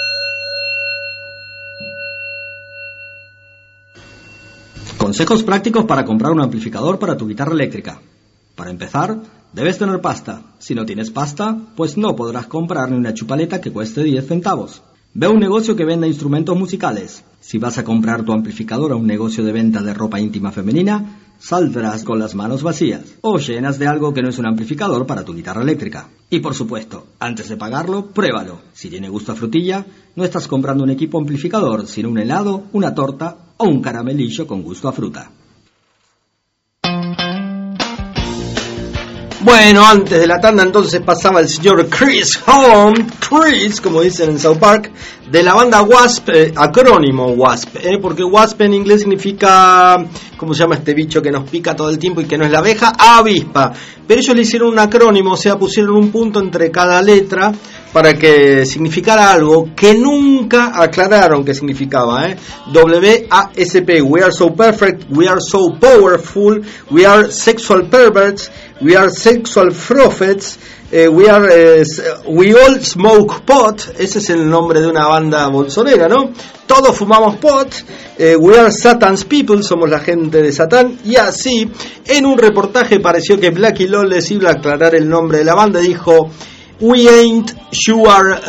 Consejos prácticos para comprar un amplificador para tu guitarra eléctrica. Para empezar, debes tener pasta. Si no tienes pasta, pues no podrás comprar ni una chupaleta que cueste 10 centavos. Ve a un negocio que venda instrumentos musicales. Si vas a comprar tu amplificador a un negocio de venta de ropa íntima femenina, saldrás con las manos vacías o llenas de algo que no es un amplificador para tu guitarra eléctrica. Y por supuesto, antes de pagarlo, pruébalo. Si tiene gusto a frutilla, no estás comprando un equipo amplificador, sino un helado, una torta o un caramelillo con gusto a fruta. Bueno, antes de la tanda entonces pasaba el señor Chris Holmes, Chris, como dicen en South Park, de la banda Wasp, acrónimo Wasp, porque Wasp en inglés significa, ¿cómo se llama este bicho que nos pica todo el tiempo y que no es la abeja? Avispa. Pero ellos le hicieron un acrónimo, o sea, pusieron un punto entre cada letra para que significara algo que nunca aclararon qué significaba. W-A-S-P, we are so perfect, we are so powerful, we are sexual perverts, we are sexual prophets, we all smoke pot. Ese es el nombre de una banda bolsonera, ¿no? Todos fumamos pot, we are Satan's people, somos la gente de Satán. Y así, en un reportaje pareció que Blackie Lawless iba a aclarar el nombre de la banda, dijo: we ain't sure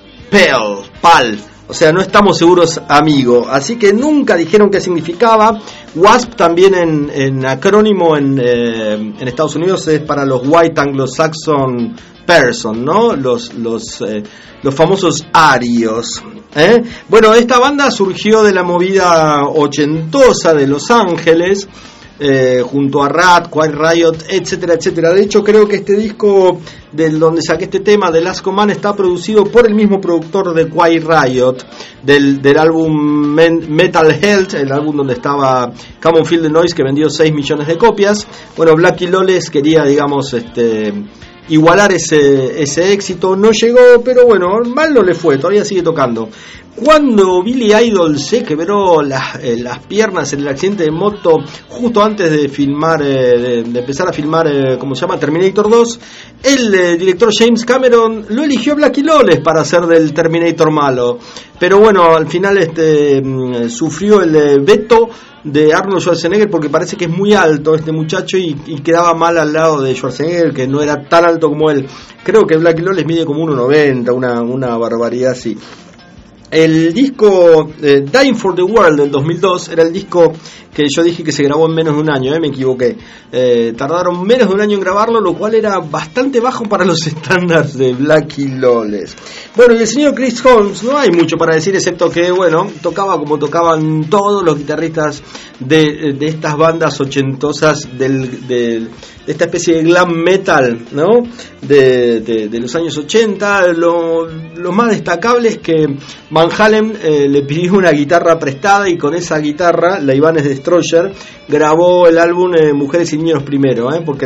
pal. O sea, no estamos seguros, amigo. Así que nunca dijeron qué significaba. WASP también en acrónimo en Estados Unidos es para los White Anglo-Saxon Person, ¿no? Los famosos arios. Bueno, esta banda surgió de la movida ochentosa de Los Ángeles, junto a Rat, Quiet Riot, etcétera, etcétera. De hecho, creo que este disco del donde saqué este tema, de Last Command, está producido por el mismo productor de Quiet Riot, del álbum Metal Health, el álbum donde estaba Come on Feel the Noise, que vendió 6 millones de copias. Bueno, Blackie Lawless quería, digamos, igualar ese éxito. No llegó, pero bueno, mal no le fue, todavía sigue tocando. Cuando Billy Idol se quebró las piernas en el accidente de moto justo antes de filmar, de empezar a filmar, ¿cómo se llama? Terminator 2, el director James Cameron lo eligió a Blackie Lawless para hacer del Terminator malo. Pero bueno, al final sufrió el veto de Arnold Schwarzenegger porque parece que es muy alto este muchacho y quedaba mal al lado de Schwarzenegger, que no era tan alto como él. Creo que Blackie Lawless mide como 1,90, una barbaridad así. El disco Dying for the World del 2002 era el disco que yo dije que se grabó en menos de un año, me equivoqué. Tardaron menos de un año en grabarlo, lo cual era bastante bajo para los estándares de Blackie Lawless. Bueno, y el señor Chris Holmes, no hay mucho para decir excepto que, bueno, tocaba como tocaban todos los guitarristas de estas bandas ochentosas de esta especie de glam metal, ¿no? De los años 80. Lo más destacable es que Van Halen le pidió una guitarra prestada y con esa guitarra, la Ibanez Destroyer, grabó el álbum Mujeres y Niños Primero, porque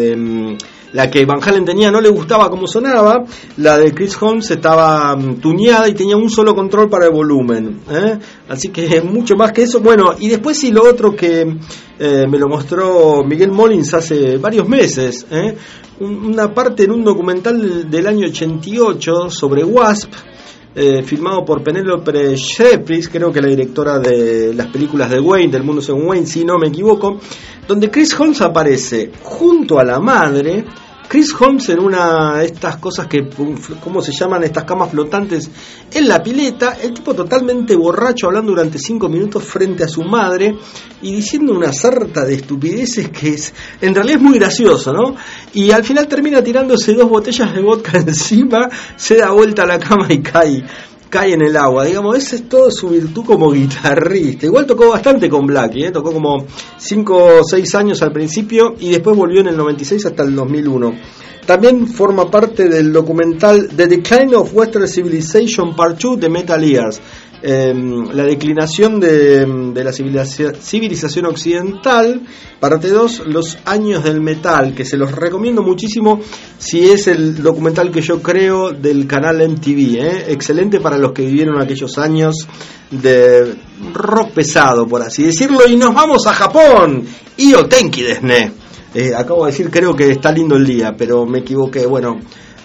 la que Van Halen tenía no le gustaba cómo sonaba. La de Chris Holmes estaba tuneada y tenía un solo control para el volumen, así que mucho más que eso. Bueno, y después sí, lo otro que me lo mostró Miguel Molins hace varios meses, una parte en un documental del año 88 sobre Wasp, filmado por Penélope Shepris, creo que la directora de las películas de Wayne, del mundo según Wayne, si no me equivoco, donde Chris Holmes aparece junto a la madre. Chris Holmes en una de estas cosas que, ¿cómo se llaman? Estas camas flotantes en la pileta, el tipo totalmente borracho hablando durante 5 minutos frente a su madre y diciendo una sarta de estupideces que en realidad es muy gracioso, ¿no? Y al final termina tirándose 2 botellas de vodka encima, se da vuelta a la cama y cae en el agua. Digamos, esa es toda su virtud como guitarrista. Igual tocó bastante con Blackie, tocó como 5 o 6 años al principio y después volvió en el 96 hasta el 2001. También forma parte del documental The Decline of Western Civilization Part 2 de Metal Ears, la declinación de la civilización occidental, parte 2, los años del metal, que se los recomiendo muchísimo si es el documental que yo creo del canal MTV, excelente para los que vivieron aquellos años de rock pesado, por así decirlo. Y nos vamos a Japón. Io tenki desu ne. Acabo de decir, creo que está lindo el día, pero me equivoqué. Bueno,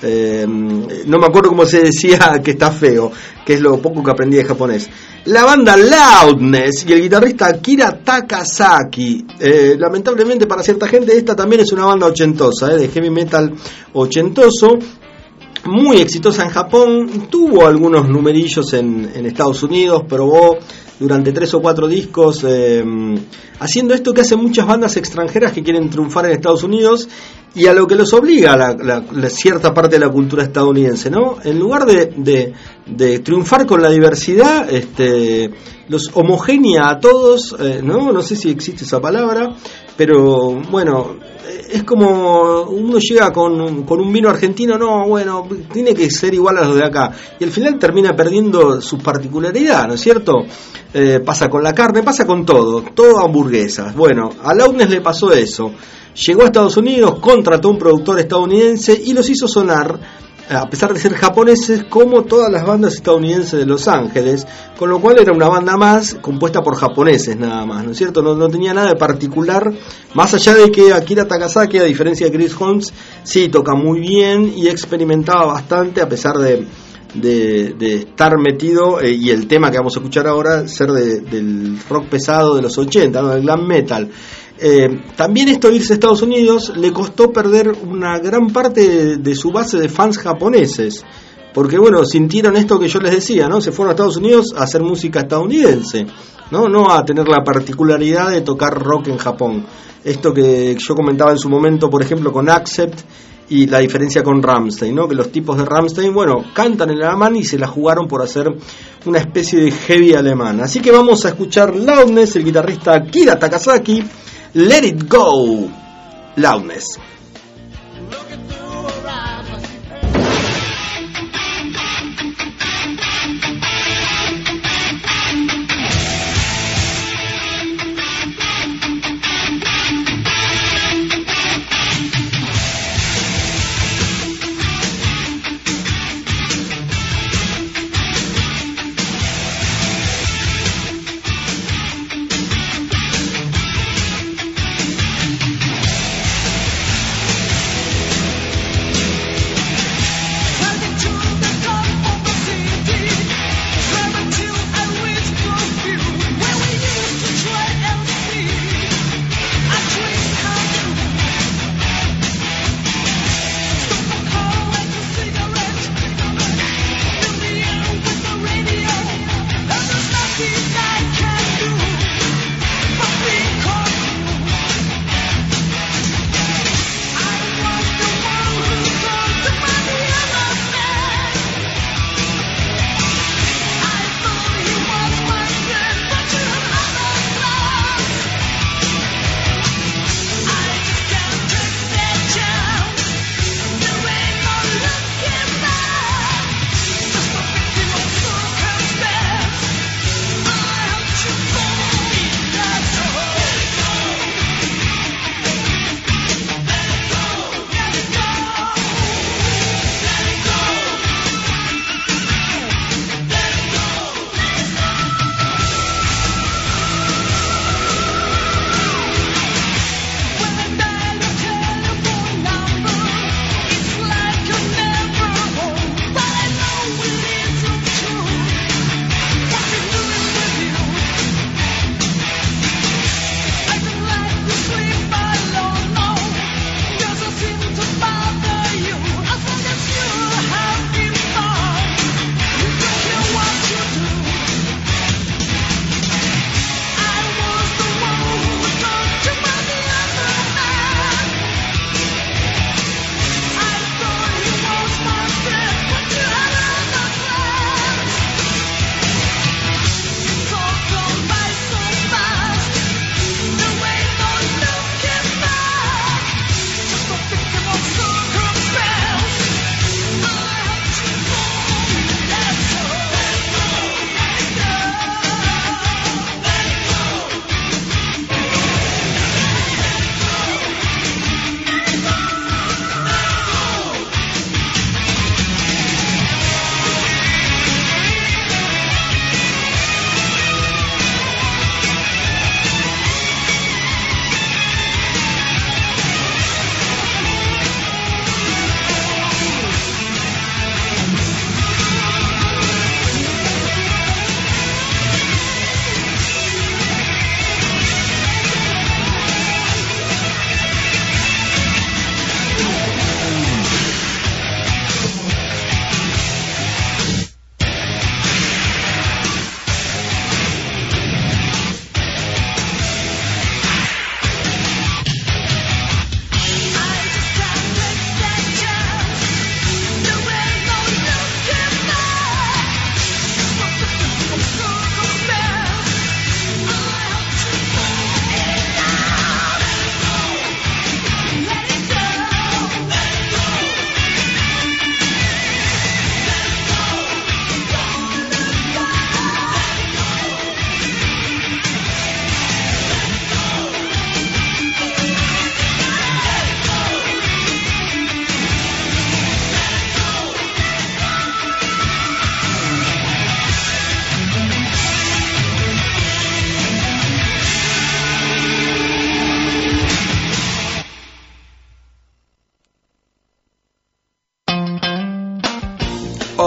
no me acuerdo cómo se decía que está feo, que es lo poco que aprendí de japonés. La banda Loudness y el guitarrista Akira Takasaki. Lamentablemente para cierta gente esta también es una banda ochentosa, de heavy metal ochentoso, muy exitosa en Japón. Tuvo algunos numerillos en Estados Unidos, probó durante 3 o 4 discos, haciendo esto que hacen muchas bandas extranjeras que quieren triunfar en Estados Unidos y a lo que los obliga la cierta parte de la cultura estadounidense, ¿no? En lugar de triunfar con la diversidad, los homogénea a todos, no sé si existe esa palabra, pero bueno, es como uno llega con un vino argentino, no, bueno, tiene que ser igual a los de acá, y al final termina perdiendo su particularidad, ¿no es cierto? Pasa con la carne, pasa con todo hamburguesas. Bueno, a Loudness le pasó eso. Llegó a Estados Unidos, contrató un productor estadounidense y los hizo sonar, a pesar de ser japoneses, como todas las bandas estadounidenses de Los Ángeles, con lo cual era una banda más compuesta por japoneses nada más, ¿no es cierto? No tenía nada de particular, más allá de que Akira Takasaki, a diferencia de Chris Holmes, sí toca muy bien y experimentaba bastante, a pesar de estar metido, y el tema que vamos a escuchar ahora, ser del rock pesado de los 80, ¿no? Del glam metal. También esto de irse a Estados Unidos le costó perder una gran parte de su base de fans japoneses, porque bueno, sintieron esto que yo les decía, ¿no? Se fueron a Estados Unidos a hacer música estadounidense, no a tener la particularidad de tocar rock en Japón. Esto que yo comentaba en su momento, por ejemplo, con Accept, y la diferencia con Rammstein, ¿no? Que los tipos de Rammstein, bueno, cantan en alemán y se la jugaron por hacer una especie de heavy alemán. Así que vamos a escuchar Loudness, el guitarrista Akira Takasaki, Let It Go, Loudness.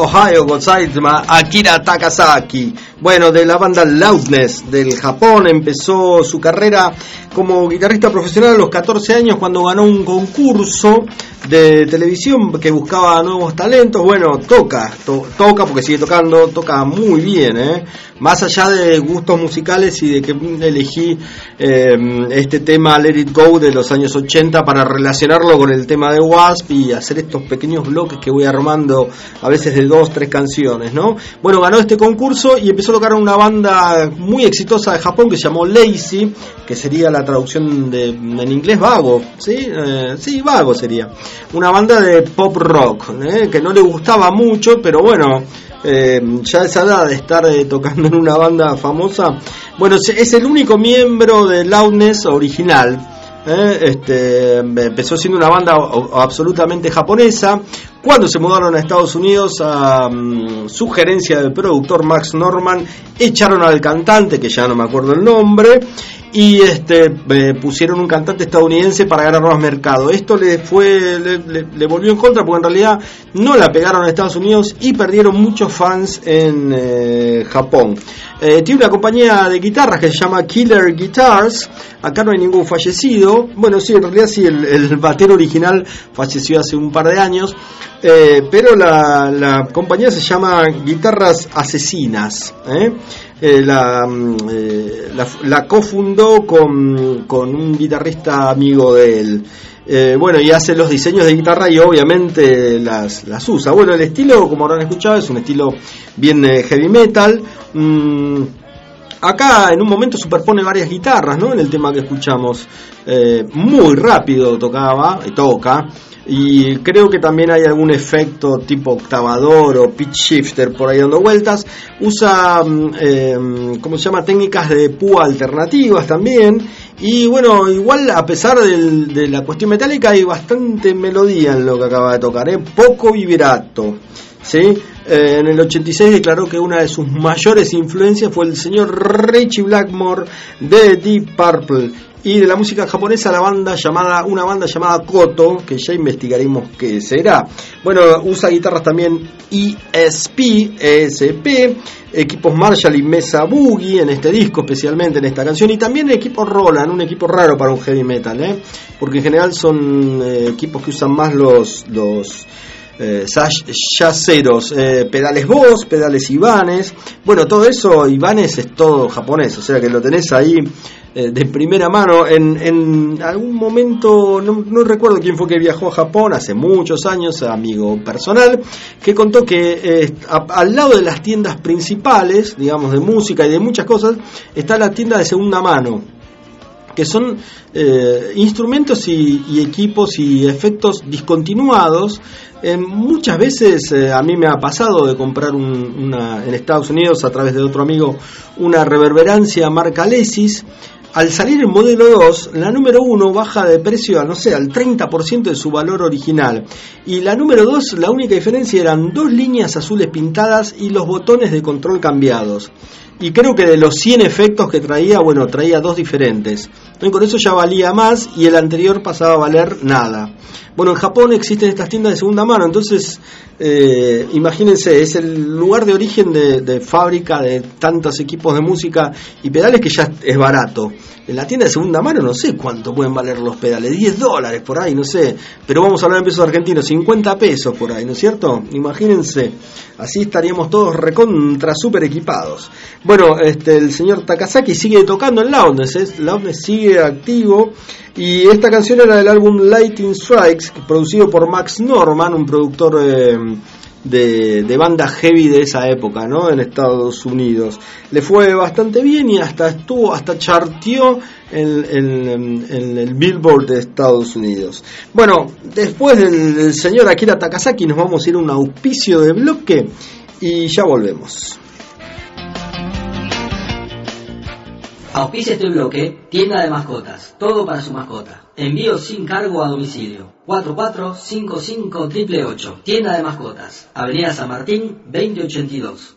Ohio Gozaima, Akira Takasaki. Bueno, de la banda Loudness del Japón, empezó su carrera como guitarrista profesional a los 14 años cuando ganó un concurso de televisión que buscaba nuevos talentos. Bueno, toca porque sigue tocando, toca muy bien, más allá de gustos musicales y de que elegí este tema Let It Go de los años 80 para relacionarlo con el tema de Wasp y hacer estos pequeños bloques que voy armando a veces de 2-3 canciones, ¿no? Bueno, ganó este concurso y empezó a tocar en una banda muy exitosa de Japón que se llamó Lazy, que sería la traducción en inglés vago, ¿sí? Sí, vago sería. Una banda de pop rock, que no le gustaba mucho, pero bueno, ya a esa edad de estar tocando en una banda famosa, bueno, es el único miembro de Loudness original. Empezó siendo una banda absolutamente japonesa. Cuando se mudaron a Estados Unidos, a sugerencia del productor Max Norman, echaron al cantante, que ya no me acuerdo el nombre, y pusieron un cantante estadounidense para ganar más mercado. Esto le volvió en contra, porque en realidad no la pegaron a Estados Unidos y perdieron muchos fans en Japón. Tiene una compañía de guitarras que se llama Killer Guitars. Acá no hay ningún fallecido. Bueno, sí, en realidad sí, el batero original falleció hace un par de años. Pero la compañía se llama Guitarras Asesinas. La cofundó con un guitarrista amigo de él. Bueno, y hace los diseños de guitarra y obviamente las usa. Bueno, el estilo, como habrán escuchado, es un estilo bien heavy metal. Acá en un momento superpone varias guitarras, ¿no? En el tema que escuchamos, muy rápido toca, y creo que también hay algún efecto tipo octavador o pitch shifter por ahí dando vueltas. Usa, ¿cómo se llama? Técnicas de púa alternativas también. Y bueno, igual a pesar de la cuestión metálica hay bastante melodía en lo que acaba de tocar, poco vibrato, ¿sí? En el 86 declaró que una de sus mayores influencias fue el señor Ritchie Blackmore de Deep Purple. Y de la música japonesa, una banda llamada Koto, que ya investigaremos qué será. Bueno, usa guitarras también ESP, equipos Marshall y Mesa Boogie en este disco, especialmente en esta canción, y también equipos Roland, un equipo raro para un heavy metal, porque en general son equipos que usan más los yaceros, pedales Boss, pedales Ibanez. Bueno, todo eso, Ibanez es todo japonés, o sea que lo tenés ahí de primera mano. En algún momento, no recuerdo quién fue que viajó a Japón hace muchos años, amigo personal, que contó que al lado de las tiendas principales, digamos, de música y de muchas cosas, está la tienda de segunda mano, que son instrumentos y equipos y efectos discontinuados. Muchas veces a mí me ha pasado de comprar en Estados Unidos, a través de otro amigo, una reverberancia marca Alesis. Al salir el modelo 2, la número 1 baja de precio al 30% de su valor original. Y la número 2, la única diferencia eran 2 líneas azules pintadas y los botones de control cambiados. Y creo que de los 100 efectos que traía, traía 2 diferentes. Y con eso ya valía más y el anterior pasaba a valer nada. Bueno, en Japón existen estas tiendas de segunda mano, entonces imagínense, es el lugar de origen de fábrica de tantos equipos de música y pedales que ya es barato. En la tienda de segunda mano no sé cuánto pueden valer los pedales, $10 por ahí, no sé, pero vamos a hablar en pesos argentinos, 50 pesos por ahí, ¿no es cierto? Imagínense, así estaríamos todos recontra super equipados. Bueno, el señor Takasaki sigue tocando en Loudness, Loudness sigue activo, y esta canción era del álbum Lightning Strikes, producido por Max Norman, un productor de banda heavy de esa época, ¿no? En Estados Unidos. Le fue bastante bien y hasta charteó en el Billboard de Estados Unidos. Bueno, después del señor Akira Takasaki nos vamos a ir a un auspicio de bloque y ya volvemos. Auspicia este bloque, tienda de mascotas, todo para su mascota. Envío sin cargo a domicilio. 445588. Tienda de mascotas. Avenida San Martín, 2082.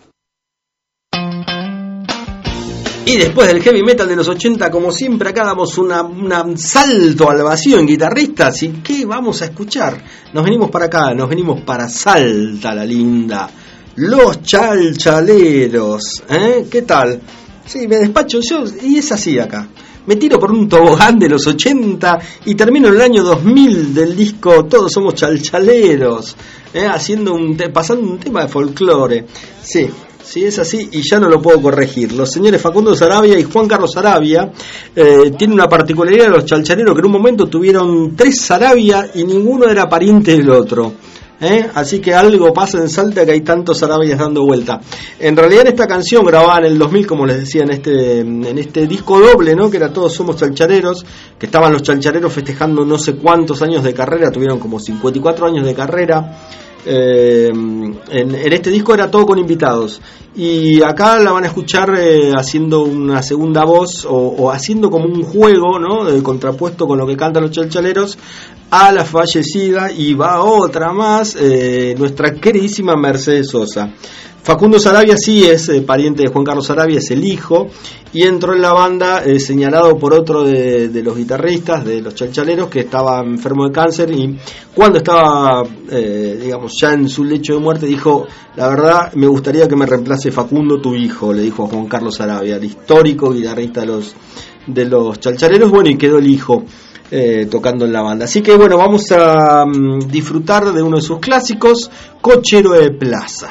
Y después del heavy metal de los 80, como siempre, acá damos un salto al vacío en guitarristas. ¿Y qué vamos a escuchar? Nos venimos para acá, nos venimos para Salta la linda. Los Chalchaleros, ¿qué tal? Sí, me despacho yo, y es así acá. Me tiro por un tobogán de los 80 y termino en el año 2000 del disco Todos Somos Chalchaleros, pasando un tema de folclore. Sí, es así y ya no lo puedo corregir. Los señores Facundo Saravia y Juan Carlos Saravia tienen una particularidad de los chalchaleros, que en un momento tuvieron 3 Saravia y ninguno era pariente del otro. Así que algo pasa en Salta, que hay tantos Saravias dando vuelta. En realidad, en esta canción grabada en el 2000, como les decía, en este disco doble, ¿no?, que era Todos Somos Chalchaleros, que estaban los chalchaleros festejando no sé cuántos años de carrera, tuvieron como 54 años de carrera. En este disco era todo con invitados, y acá la van a escuchar haciendo una segunda voz o haciendo como un juego, ¿no?, contrapuesto con lo que cantan los chalchaleros a la fallecida, y va otra más, nuestra queridísima Mercedes Sosa. Facundo Saravia sí es pariente de Juan Carlos Saravia, es el hijo, y entró en la banda señalado por otro de los guitarristas de los chalchaleros, que estaba enfermo de cáncer, y cuando estaba ya en su lecho de muerte dijo: la verdad, me gustaría que me reemplace Facundo, tu hijo, le dijo a Juan Carlos Saravia, el histórico guitarrista de los chalchaleros. Bueno, y quedó el hijo tocando en la banda. Así que bueno, vamos a disfrutar de uno de sus clásicos, Cochero de Plaza.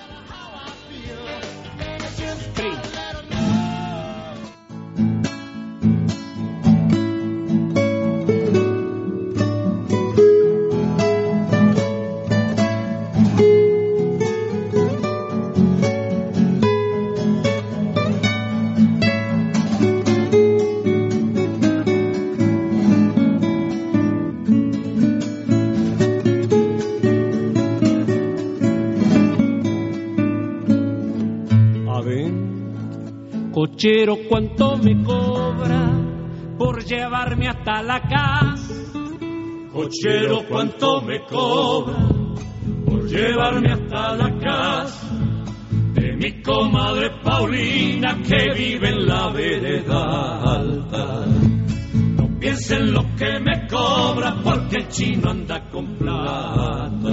Cochero, ¿cuánto me cobra por llevarme hasta la casa? Cochero, ¿cuánto me cobra por llevarme hasta la casa de mi comadre Paulina, que vive en la vereda alta? No piensen lo que me cobra, porque el chino anda con plata.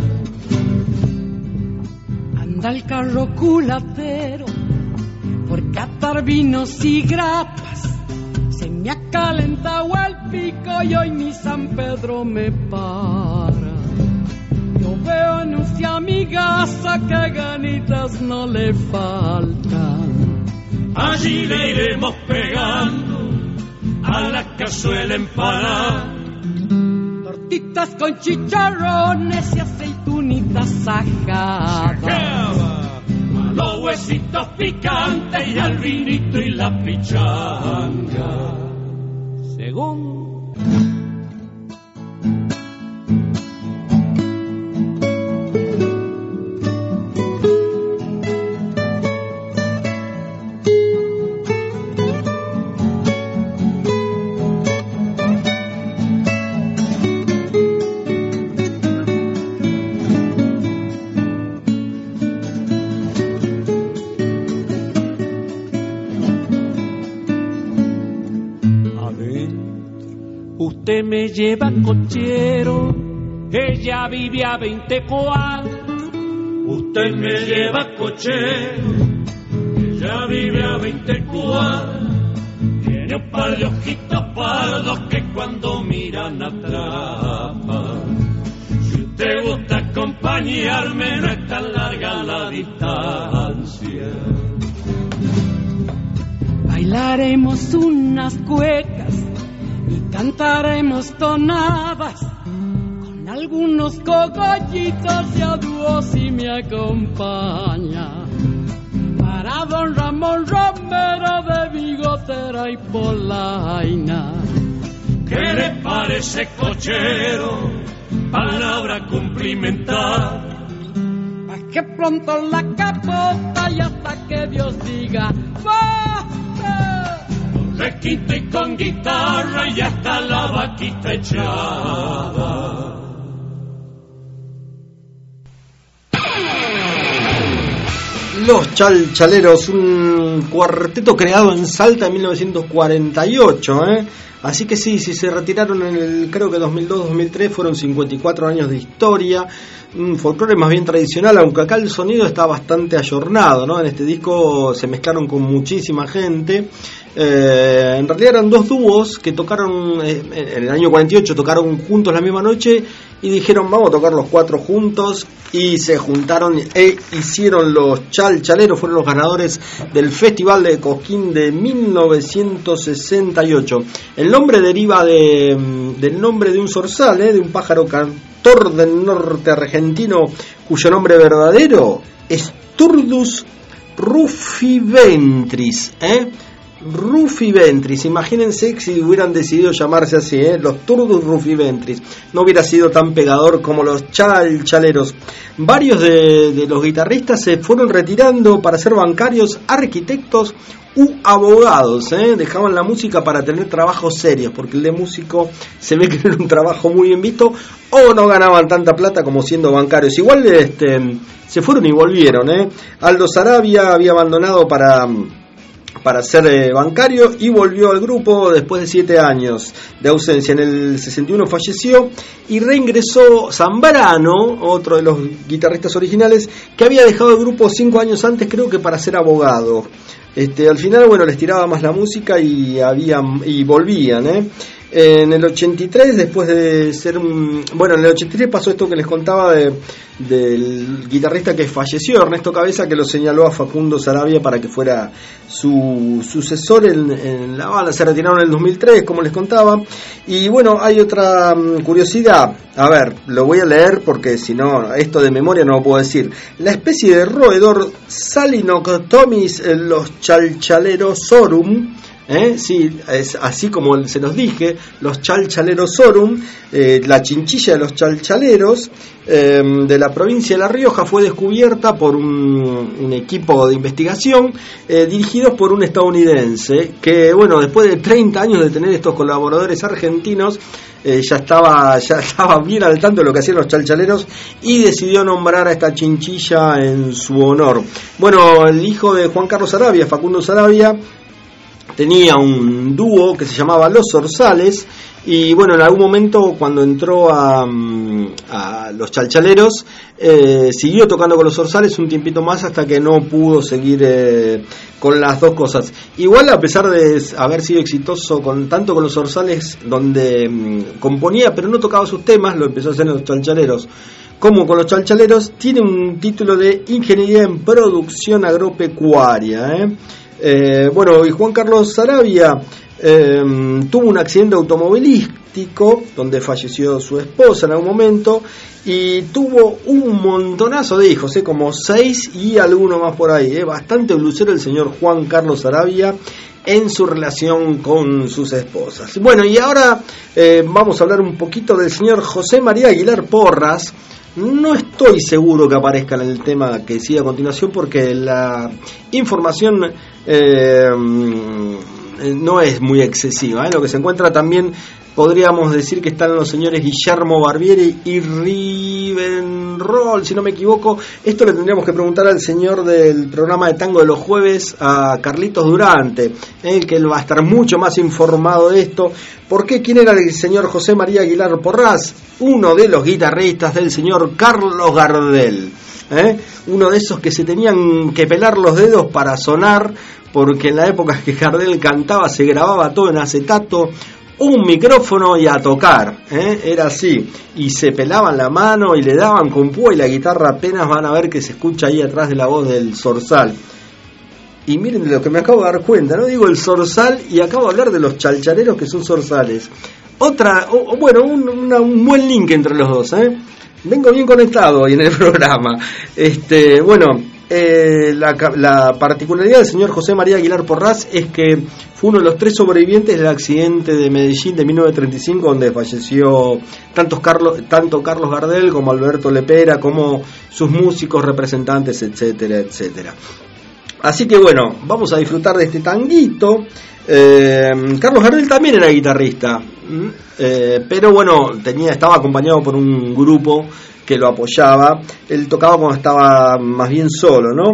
Anda el carro culatero por catar vinos y grapas, se me ha calentado el pico y hoy mi San Pedro me para. Yo veo anuncia a mi gasa que ganitas no le faltan. Allí le iremos pegando a la cazuela empanada, tortitas con chicharrones y aceitunitas ajadas, los huesitos picantes y al vinito y la pichanga. Según usted me lleva cochero, ella vive a 20 cuadras. Usted me lleva cochero, ella vive a 20 cuadras. Tiene un par de ojitos pardos que cuando miran atrapan. Si usted gusta acompañarme, no es tan larga la distancia. Bailaremos unas cuecas y cantaremos tonadas con algunos cogollitos y a dúo si me acompaña. Para don Ramón Romero de Bigotera y Polaina. ¿Qué le parece, cochero? Palabra cumplimentar. Pa' que pronto la capota y hasta que Dios diga ¡va! Requinte y con guitarra y hasta la vaquita echada. Los Chalchaleros, un cuarteto creado en Salta en 1948, Así que sí, se retiraron en el, creo que 2002-2003, fueron 54 años de historia, un folclore más bien tradicional, aunque acá el sonido está bastante ayornado, ¿no? En este disco se mezclaron con muchísima gente. En realidad eran dos dúos que tocaron en el año 48, tocaron juntos la misma noche y dijeron vamos a tocar los cuatro juntos, y se juntaron e hicieron los Chalchaleros. Fueron los ganadores del Festival de Cosquín de 1968. El nombre deriva del nombre de un zorzal, de un pájaro cantor del norte argentino cuyo nombre verdadero es Turdus rufiventris, Rufiventris, imagínense si hubieran decidido llamarse así, los Turdus rufiventris, no hubiera sido tan pegador como los Chalchaleros. Varios de los guitarristas se fueron retirando para ser bancarios, arquitectos u abogados, dejaban la música para tener trabajos serios, porque el de músico se ve que era un trabajo muy bien visto, o no ganaban tanta plata como siendo bancarios. Igual se fueron y volvieron, Aldo Saravia había abandonado para ser bancario y volvió al grupo después de 7 años de ausencia. En el 61 falleció y reingresó Zambrano, otro de los guitarristas originales, que había dejado el grupo 5 años antes, creo que para ser abogado. Al final, bueno, les tiraba más la música y volvían, En el 83, después de ser en el 83 pasó esto que les contaba del guitarrista que falleció, Ernesto Cabeza, que lo señaló a Facundo Saravia para que fuera su sucesor en la banda. Se retiraron en el 2003, como les contaba. Y bueno, hay otra curiosidad. A ver, lo voy a leer porque si no, esto de memoria no lo puedo decir. La especie de roedor Salinoctomis, los Chalchalerosorum, sí, es así como se los dije, los Chalchalerosorum, la chinchilla de los chalchaleros de la provincia de La Rioja, fue descubierta por un equipo de investigación dirigidos por un estadounidense que, bueno, después de 30 años de tener estos colaboradores argentinos, ya estaba bien al tanto de lo que hacían los chalchaleros y decidió nombrar a esta chinchilla en su honor. Bueno, el hijo de Juan Carlos Saravia, Facundo Saravia, tenía un dúo que se llamaba Los Zorzales, y bueno, en algún momento cuando entró a los Chalchaleros, siguió tocando con los Zorzales un tiempito más hasta que no pudo seguir con las dos cosas. Igual, a pesar de haber sido exitoso tanto con los Zorzales, donde componía pero no tocaba sus temas, lo empezó a hacer en los Chalchaleros, como con los Chalchaleros, tiene un título de Ingeniería en Producción Agropecuaria, Bueno, y Juan Carlos Saravia tuvo un accidente automovilístico donde falleció su esposa en algún momento, y tuvo un montonazo de hijos, como 6 y alguno más por ahí, bastante blusero el señor Juan Carlos Saravia en su relación con sus esposas. Bueno, y ahora vamos a hablar un poquito del señor José María Aguilar Porras. No estoy seguro que aparezca en el tema que sigue a continuación, porque la información no es muy excesiva. Lo que se encuentra también, podríamos decir que están los señores Guillermo Barbieri y Rivenroll, si no me equivoco. Esto le tendríamos que preguntar al señor del programa de tango de los jueves, a Carlitos Durante, que él va a estar mucho más informado de esto. ¿Por qué? ¿Quién era el señor José María Aguilar Porras? Uno de los guitarristas del señor Carlos Gardel, uno de esos que se tenían que pelar los dedos para sonar, porque en la época que Gardel cantaba se grababa todo en acetato, un micrófono y a tocar, era así, y se pelaban la mano y le daban con púa, y la guitarra apenas van a ver que se escucha ahí atrás de la voz del zorzal. Y miren de lo que me acabo de dar cuenta, no digo el zorzal y acabo de hablar de los chalchaleros, que son zorzales. Un buen link entre los dos, vengo bien conectado hoy en el programa. La particularidad del señor José María Aguilar Porras es que fue uno de los 3 sobrevivientes del accidente de Medellín de 1935, donde falleció tanto Carlos Gardel como Alberto Lepera, como sus músicos, representantes, etcétera, etcétera. Así que bueno, vamos a disfrutar de este tanguito. Carlos Gardel también era guitarrista, pero bueno, estaba acompañado por un grupo que lo apoyaba. Él tocaba cuando estaba más bien solo, ¿no?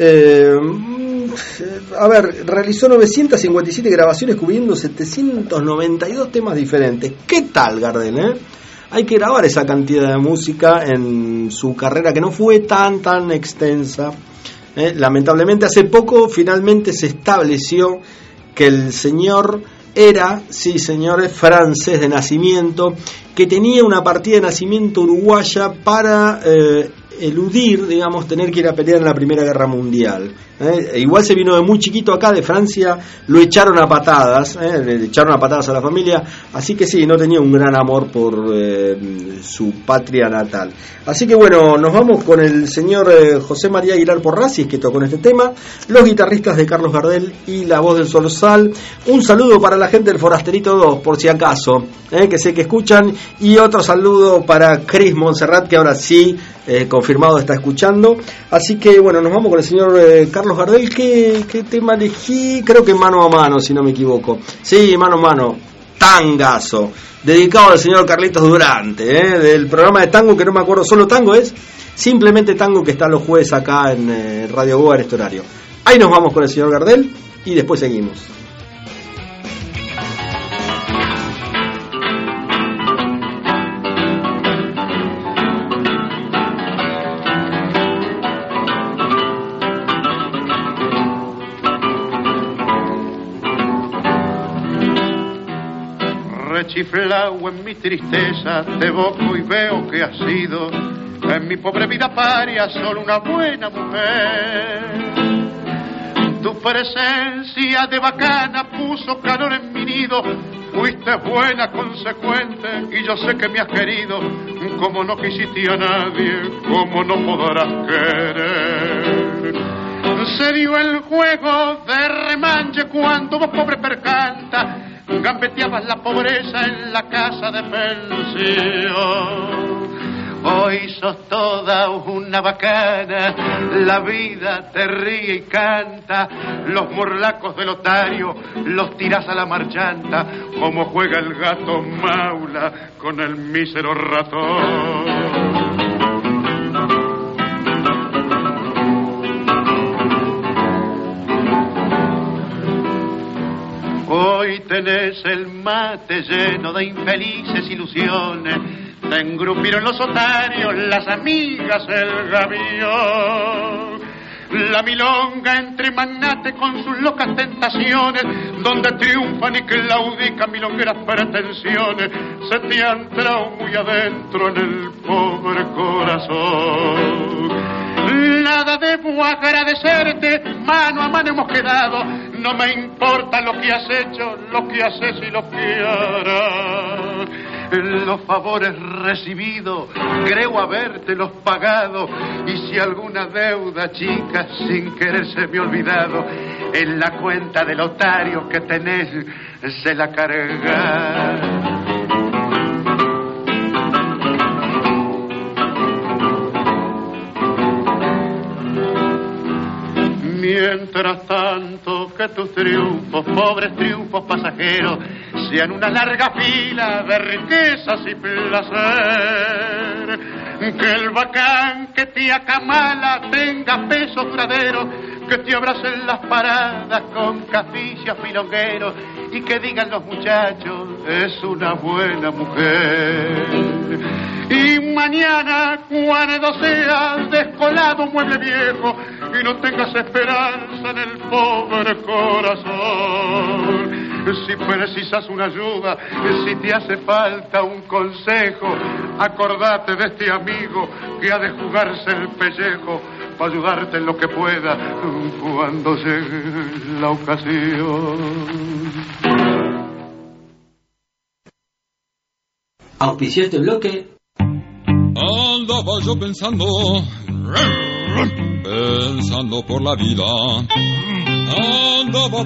A ver, realizó 957 grabaciones cubriendo 792 temas diferentes. ¿Qué tal, Gardel, Hay que grabar esa cantidad de música en su carrera, que no fue tan extensa. Lamentablemente hace poco finalmente se estableció que el señor era, sí señores, francés de nacimiento, que tenía una partida de nacimiento uruguaya para eludir, digamos, tener que ir a pelear en la Primera Guerra Mundial. Igual se vino de muy chiquito acá, de Francia, lo echaron a patadas, le echaron a patadas a la familia, así que sí, no tenía un gran amor por su patria natal. Así que bueno, nos vamos con el señor José María Aguilar Porrasis, que tocó en este tema, los guitarristas de Carlos Gardel y la voz del Zorzal. Un saludo para la gente del Forasterito 2, por si acaso, que sé que escuchan, y otro saludo para Cris Montserrat, que ahora sí, confirmado, está escuchando. Así que bueno, nos vamos con el señor Carlos Gardel. ¿Qué tema elegí? Creo que Mano a Mano, si no me equivoco. Sí, Mano a Mano, tangazo, dedicado al señor Carlitos Durante, del programa de tango, que no me acuerdo, solo tango es, simplemente tango, que está los jueves acá en Radio Goga en este horario. Ahí nos vamos con el señor Gardel y después seguimos. Chiflao en mi tristeza, te evoco y veo que has sido en mi pobre vida paria solo una buena mujer. Tu presencia de bacana puso calor en mi nido, fuiste buena, consecuente, y yo sé que me has querido, como no quisiste a nadie, como no podrás querer. Se dio el juego de remanche cuando vos, pobre percanta, gambeteabas la pobreza en la casa de pensión. Hoy sos toda una bacana, la vida te ríe y canta, los morlacos del otario los tirás a la marchanta, como juega el gato maula con el mísero ratón. Hoy tenés el mate lleno de infelices ilusiones, te engrupieron los otarios, las amigas, el gavión. La milonga entre magnates con sus locas tentaciones, donde triunfan y claudican milongueras pretensiones, se te han entrado muy adentro en el pobre corazón. Nada debo agradecerte, mano a mano hemos quedado, no me importa lo que has hecho, lo que haces y lo que harás. Los favores recibidos, creo habértelos pagado, y si alguna deuda chica sin querer se me ha olvidado, en la cuenta del otario que tenés se la carga. Mientras tanto que tus triunfos, pobres triunfos pasajeros, sean una larga fila de riquezas y placer, que el bacán que te acamala tenga peso duradero, que te abracen las paradas con caficias milongueros, y que digan los muchachos, es una buena mujer. Y mañana, cuando seas descolado mueble viejo, y no tengas esperanza en el pobre corazón, si precisas una ayuda, si te hace falta un consejo, acordate de este amigo que ha de jugarse el pellejo para ayudarte en lo que pueda cuando llegue la ocasión. Auspició este bloque. Andaba yo pensando por la vida, andaba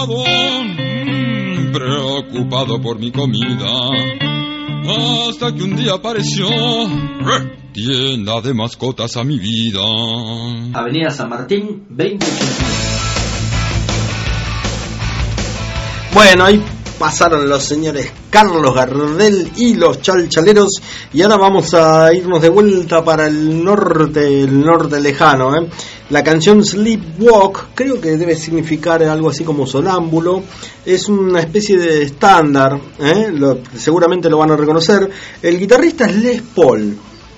preocupado por mi comida, hasta que un día apareció tienda de mascotas a mi vida. Avenida San Martín, 2089. Bueno, ahí pasaron los señores Carlos Gardel y los Chalchaleros, y ahora vamos a irnos de vuelta para el norte lejano. La canción Sleepwalk, creo que debe significar algo así como sonámbulo, es una especie de estándar, seguramente lo van a reconocer. El guitarrista es Les Paul.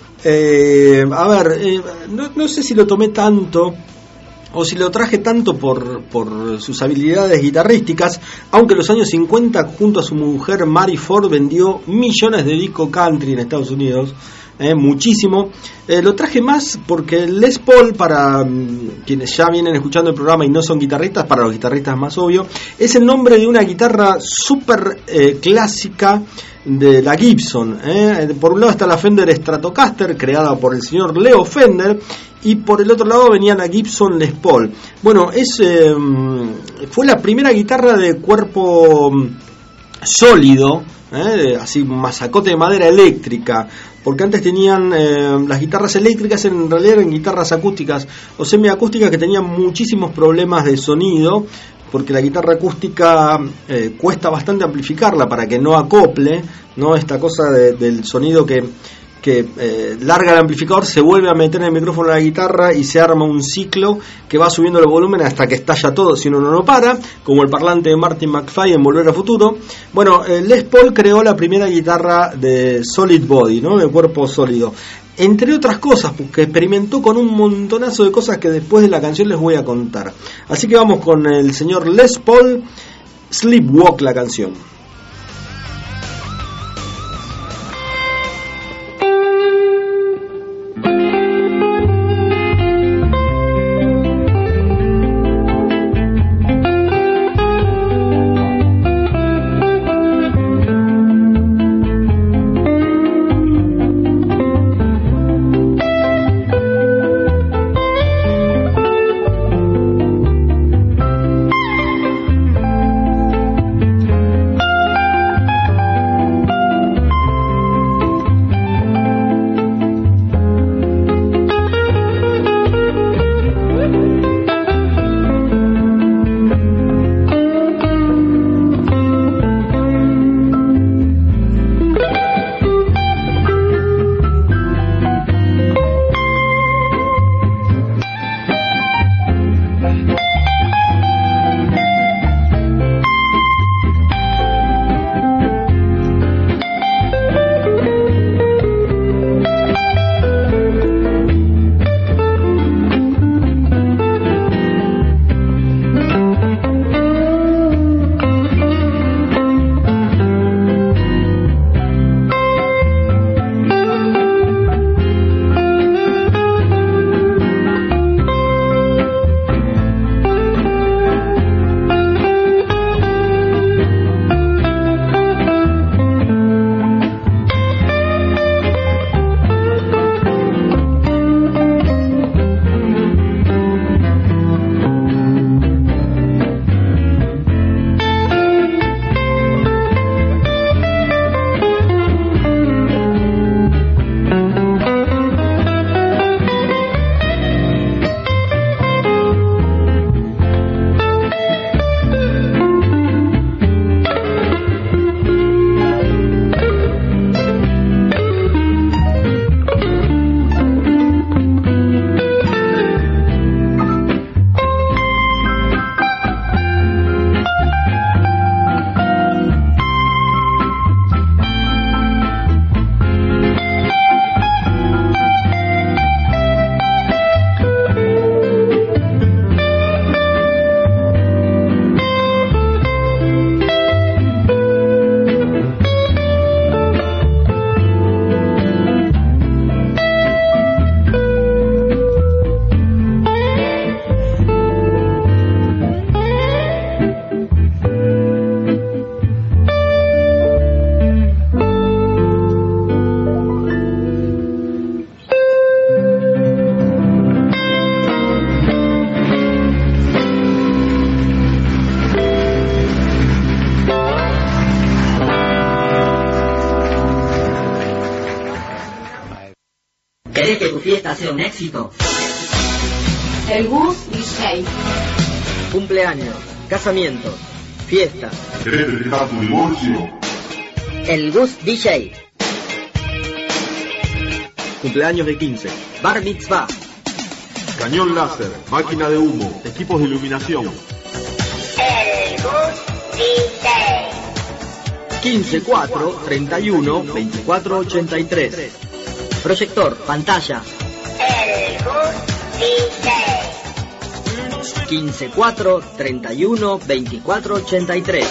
No sé si lo tomé tanto o si lo traje tanto por sus habilidades guitarrísticas, aunque en los años 50 junto a su mujer Mary Ford vendió millones de discos country en Estados Unidos, muchísimo. Lo traje más porque Les Paul, para quienes ya vienen escuchando el programa y no son guitarristas, para los guitarristas más obvio, es el nombre de una guitarra súper clásica de la Gibson. Por un lado está la Fender Stratocaster, creada por el señor Leo Fender, y por el otro lado venía la Gibson Les Paul. Bueno, fue la primera guitarra de cuerpo sólido, así masacote de madera eléctrica, porque antes tenían las guitarras eléctricas, en realidad eran guitarras acústicas o semiacústicas que tenían muchísimos problemas de sonido, porque la guitarra acústica cuesta bastante amplificarla para que no acople, ¿no? Esta cosa del sonido que larga el amplificador, se vuelve a meter en el micrófono de la guitarra y se arma un ciclo que va subiendo el volumen hasta que estalla todo si uno no para, como el parlante de Martin McFly en Volver al Futuro. Bueno, Les Paul creó la primera guitarra de solid body, ¿no? De cuerpo sólido, entre otras cosas, porque experimentó con un montonazo de cosas que después de la canción les voy a contar. Así que vamos con el señor Les Paul, Sleepwalk, la canción. ¿Querés que tu fiesta sea un éxito? El Gus DJ. Cumpleaños, casamientos, fiesta. ¿Querés festejar tu divorcio? El Gus DJ. Cumpleaños de 15. Bar mitzvah. Cañón láser, máquina de humo, equipos de iluminación. El Gus DJ. 15 4 31 24 83. Proyector, pantalla. El Gus DJ. 15 4 31 24 83.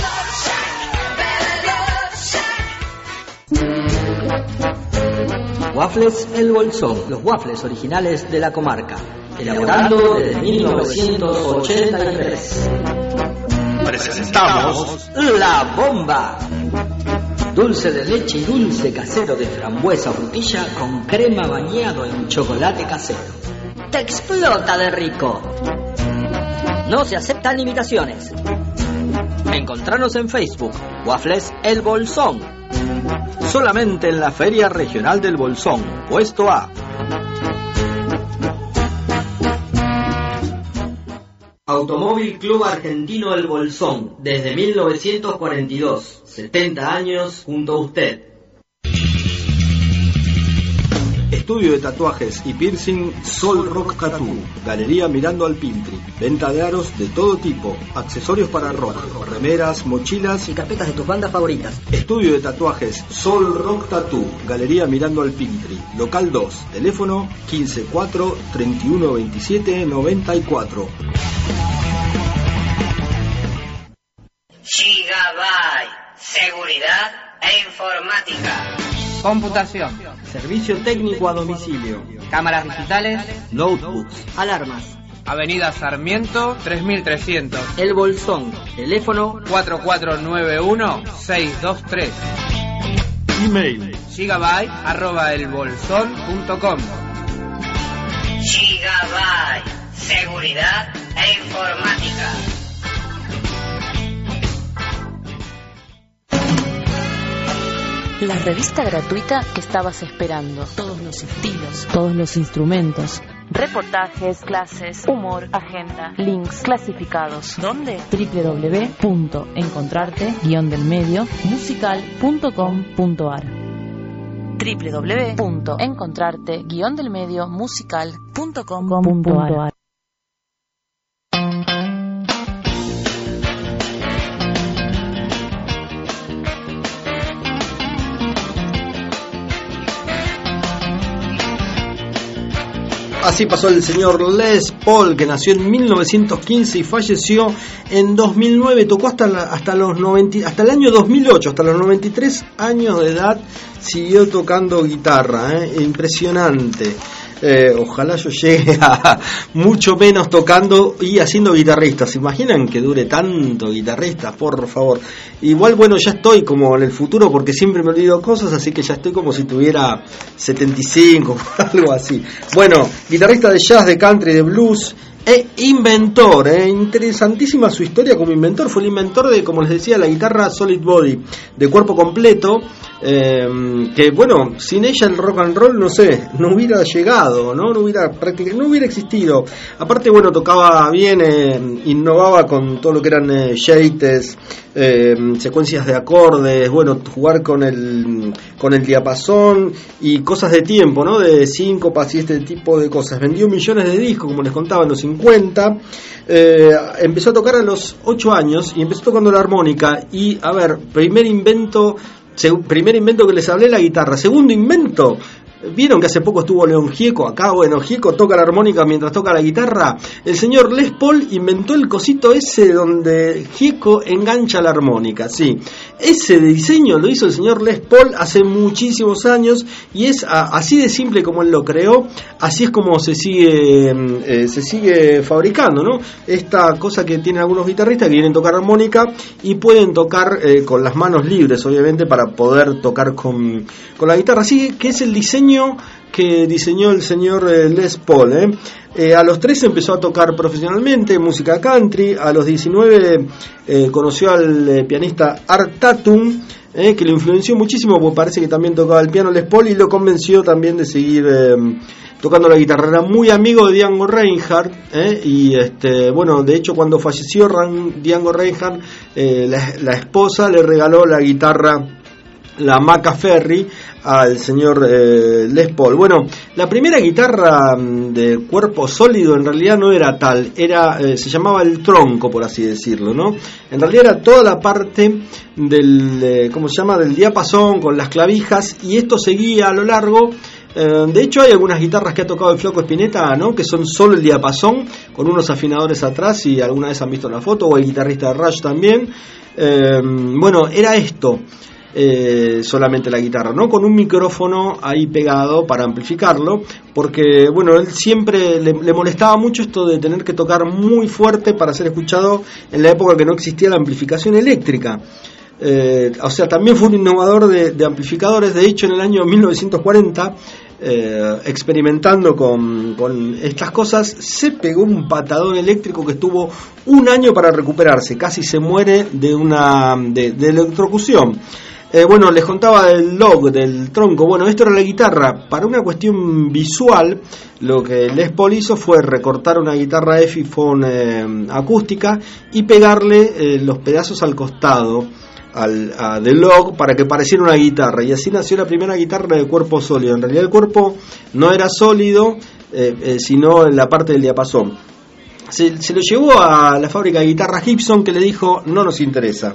Waffles El Bolsón, los waffles originales de la comarca, elaborando desde 1983. Presentamos La Bomba. Dulce de leche y dulce casero de frambuesa o frutilla con crema bañado en chocolate casero. ¡Te explota de rico! No se aceptan imitaciones. Encontrarnos en Facebook, Waffles El Bolsón. Solamente en la Feria Regional del Bolsón, puesto A. Automóvil Club Argentino El Bolsón, desde 1942, 70 años junto a usted. Estudio de tatuajes y piercing Sol Rock Tattoo. Galería mirando al Pintri. Venta de aros de todo tipo. Accesorios para rock. Remeras, mochilas y carpetas de tus bandas favoritas. Estudio de tatuajes Sol Rock Tattoo. Galería mirando al Pintri. Local 2. Teléfono 15 4 31 27 94. Gigabyte. Seguridad e informática. Computación. Servicio técnico a domicilio. Cámaras digitales. Notebooks. Alarmas. Avenida Sarmiento 3300. El Bolsón. Teléfono 4491-623. email gigabyte@elbolsón.com. Gigabyte. Seguridad e informática. La revista gratuita que estabas esperando. Todos los estilos, todos los instrumentos. Reportajes, clases, humor, agenda, links clasificados. ¿Dónde? www.encontrarte-delmedio-musical.com.ar www.encontrarte-delmedio-musical.com.ar. Así pasó el señor Les Paul, que nació en 1915 y falleció en 2009. Tocó hasta el año 2008, hasta los 93 años de edad siguió tocando guitarra, impresionante. Ojalá yo llegue a mucho menos tocando y haciendo guitarrista. ¿Se imaginan que dure tanto guitarrista? Por favor. Igual, bueno, ya estoy como en el futuro porque siempre me olvido cosas, así que ya estoy como si tuviera 75, algo así. Bueno, guitarrista de jazz, de country, de blues e inventor, interesantísima su historia como inventor. Fue el inventor de, como les decía, la guitarra Solid Body, de cuerpo completo, que bueno, sin ella el rock and roll, no sé, no hubiera llegado, no hubiera existido. Aparte, bueno, tocaba bien, innovaba con todo lo que eran shakes, secuencias de acordes, bueno, jugar con el diapasón y cosas de tiempo, ¿no? De síncopas y este tipo de cosas. Vendió millones de discos, como les contaba, en los 50. Empezó a tocar a los 8 años y empezó tocando la armónica. Y, a ver, primer invento que les hablé, la guitarra. Segundo invento, ¿vieron que hace poco estuvo León Gieco acá? Bueno, Gieco toca la armónica mientras toca la guitarra. El señor Les Paul inventó el cosito ese donde Gieco engancha la armónica, sí. Ese diseño lo hizo el señor Les Paul hace muchísimos años y es así de simple como él lo creó, así es como se sigue fabricando, ¿no? Esta cosa que tienen algunos guitarristas que quieren tocar armónica y pueden tocar con las manos libres, obviamente, para poder tocar con la guitarra. Así que es el diseño que diseñó el señor Les Paul. A los 13 empezó a tocar profesionalmente música country. A los 19 conoció al pianista Art Tatum, que lo influenció muchísimo, porque parece que también tocaba el piano Les Paul, y lo convenció también de seguir tocando la guitarra. Era muy amigo de Django Reinhardt, y bueno, de hecho cuando falleció Django Reinhardt, la esposa le regaló la guitarra, la Macaferri, al señor Les Paul. Bueno, la primera guitarra de cuerpo sólido en realidad no era tal, se llamaba el tronco, por así decirlo, ¿no? En realidad era toda la parte del, ¿cómo se llama?, del diapasón con las clavijas, y esto seguía a lo largo. De hecho hay algunas guitarras que ha tocado el Flaco Spinetta, ¿no?, que son solo el diapasón con unos afinadores atrás, y alguna vez han visto la foto, o el guitarrista de Rush también. Bueno, era esto, solamente la guitarra, ¿no?, con un micrófono ahí pegado para amplificarlo, porque bueno, él siempre le molestaba mucho esto de tener que tocar muy fuerte para ser escuchado en la época que no existía la amplificación eléctrica. O sea, también fue un innovador de amplificadores. De hecho, en el año 1940, experimentando con estas cosas, se pegó un patadón eléctrico que estuvo un año para recuperarse. Casi se muere de electrocución. Bueno, les contaba del log, del tronco. Bueno, esto era la guitarra. Para una cuestión visual, lo que Les Paul hizo fue recortar una guitarra Epiphone acústica y pegarle los pedazos al costado del log para que pareciera una guitarra, y así nació la primera guitarra de cuerpo sólido. En realidad el cuerpo no era sólido, sino en la parte del diapasón. Se lo llevó a la fábrica de guitarras Gibson, que le dijo: no nos interesa.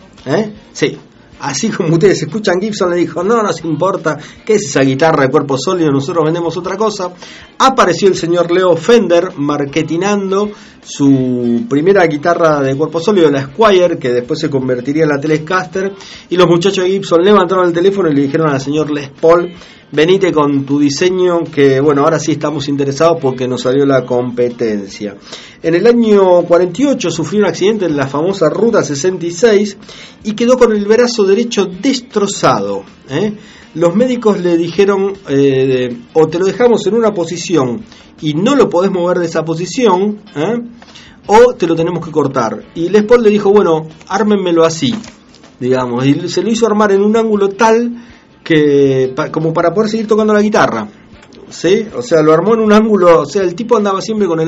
Sí, así como ustedes escuchan, Gibson le dijo: no nos importa, ¿qué es esa guitarra de cuerpo sólido? Nosotros vendemos otra cosa. Apareció el señor Leo Fender marketinando su primera guitarra de cuerpo sólido, la Squier, que después se convertiría en la Telecaster, y los muchachos de Gibson levantaron el teléfono y le dijeron al señor Les Paul: venite con tu diseño, que bueno, ahora sí estamos interesados porque nos salió la competencia. En el año 48 sufrió un accidente en la famosa Ruta 66 y quedó con el brazo derecho destrozado. Los médicos le dijeron: o te lo dejamos en una posición y no lo podés mover de esa posición, o te lo tenemos que cortar. Y Les Paul le dijo: bueno, ármenmelo así, digamos, y se lo hizo armar en un ángulo tal que como para poder seguir tocando la guitarra, ¿sí? O sea, lo armó en un ángulo, o sea, el tipo andaba siempre con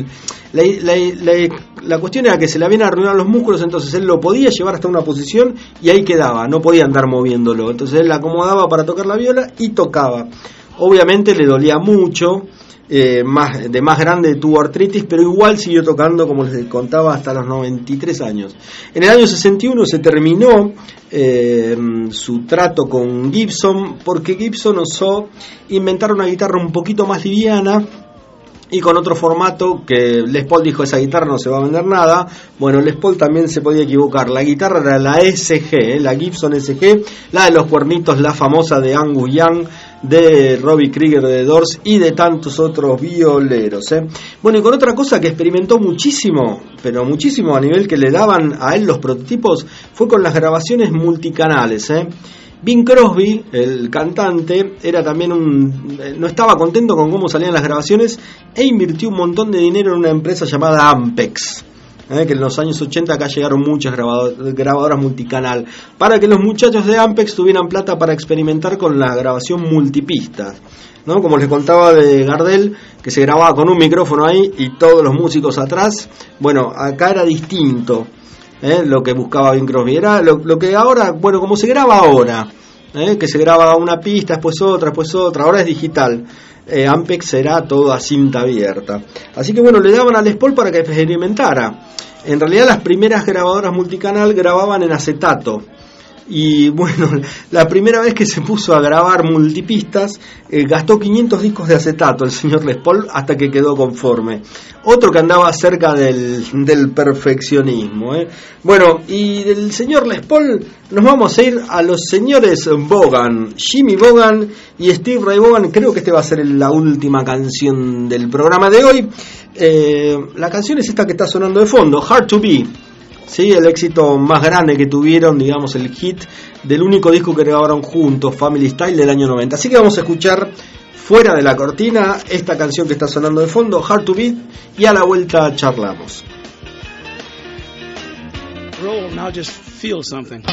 la cuestión era que se le habían arruinado los músculos, entonces él lo podía llevar hasta una posición y ahí quedaba, no podía andar moviéndolo, entonces él la acomodaba para tocar la viola y tocaba. Obviamente le dolía mucho, de más grande tuvo artritis, pero igual siguió tocando, como les contaba, hasta los 93 años. En el año 61 se terminó su trato con Gibson, porque Gibson osó inventar una guitarra un poquito más liviana y con otro formato, que Les Paul dijo: esa guitarra no se va a vender nada. Bueno, Les Paul también se podía equivocar. La guitarra era la SG, la Gibson SG, la de los cuernitos, la famosa de Angus Young, de Robbie Krieger de Doors y de tantos otros violeros. Bueno, y con otra cosa que experimentó muchísimo, pero muchísimo, a nivel que le daban a él los prototipos, fue con las grabaciones multicanales. Bing Crosby, el cantante, era también no estaba contento con cómo salían las grabaciones e invirtió un montón de dinero en una empresa llamada Ampex, que en los años 80 acá llegaron muchas grabadoras multicanal, para que los muchachos de Ampex tuvieran plata para experimentar con la grabación multipista, ¿no? Como les contaba de Gardel, que se grababa con un micrófono ahí y todos los músicos atrás. Bueno, acá era distinto. Lo que buscaba Bing Crosby era lo que ahora, bueno, como se graba ahora, que se graba una pista, después otra, ahora es digital. Ampex era todo a cinta abierta. Así que bueno, le daban a Les Paul para que experimentara. En realidad las primeras grabadoras multicanal grababan en acetato. Y bueno, la primera vez que se puso a grabar multipistas, gastó 500 discos de acetato el señor Les Paul hasta que quedó conforme. Otro que andaba cerca del perfeccionismo. Bueno, y del señor Les Paul nos vamos a ir a los señores Vaughan, Jimmy Vaughan y Steve Ray Vaughan. Creo que esta va a ser la última canción del programa de hoy. La canción es esta que está sonando de fondo, Hard to Be. Sí, el éxito más grande que tuvieron, digamos, el hit del único disco que grabaron juntos, Family Style, del año 90. Así que vamos a escuchar fuera de la cortina esta canción que está sonando de fondo, Hard to Beat, y a la vuelta charlamos. Roll, now just feel something.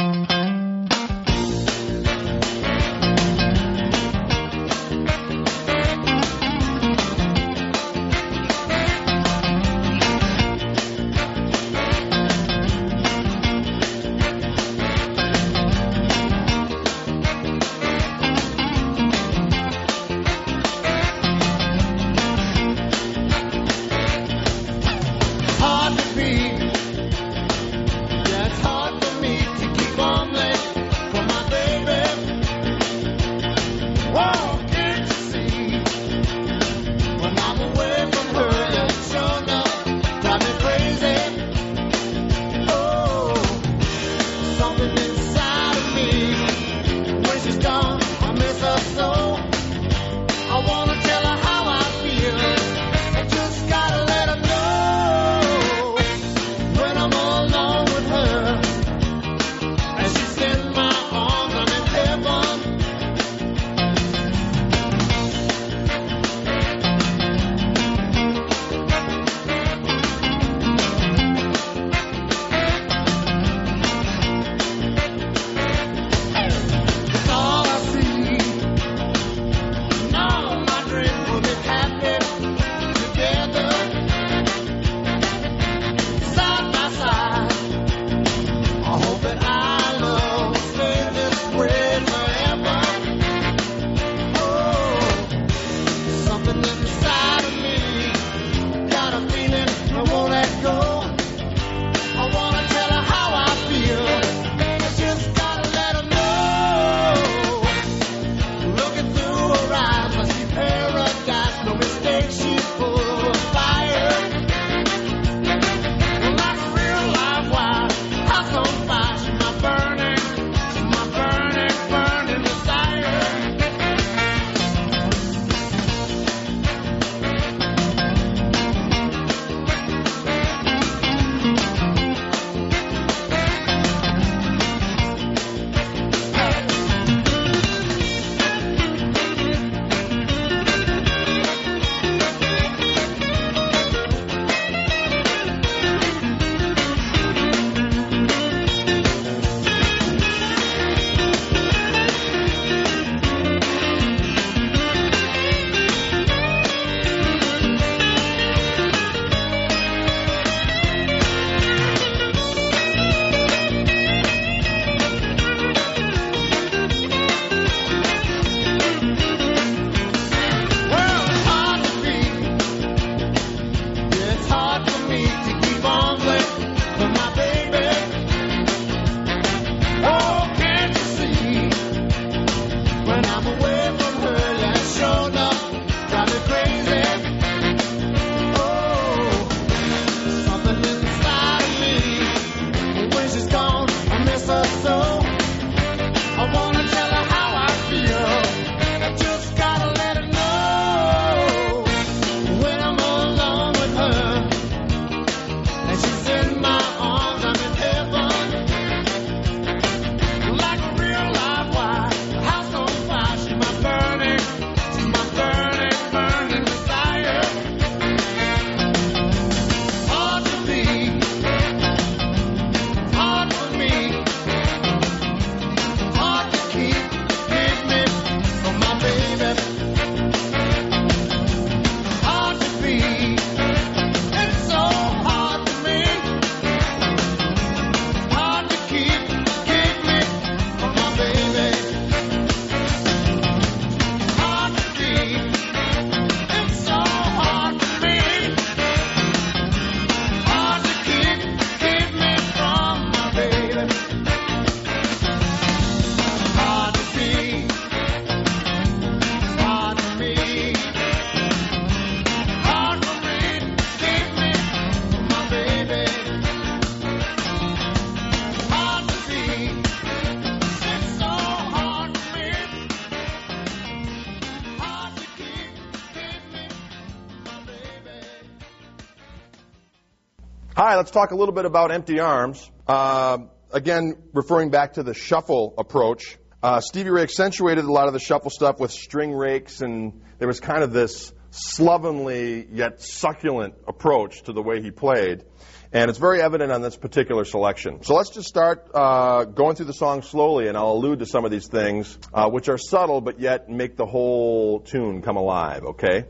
Hi, let's talk a little bit about Empty Arms. Again, referring back to the shuffle approach, Stevie Ray accentuated a lot of the shuffle stuff with string rakes, and there was kind of this slovenly yet succulent approach to the way he played. And it's very evident on this particular selection. So let's just start going through the song slowly, and I'll allude to some of these things, which are subtle, but yet make the whole tune come alive, okay?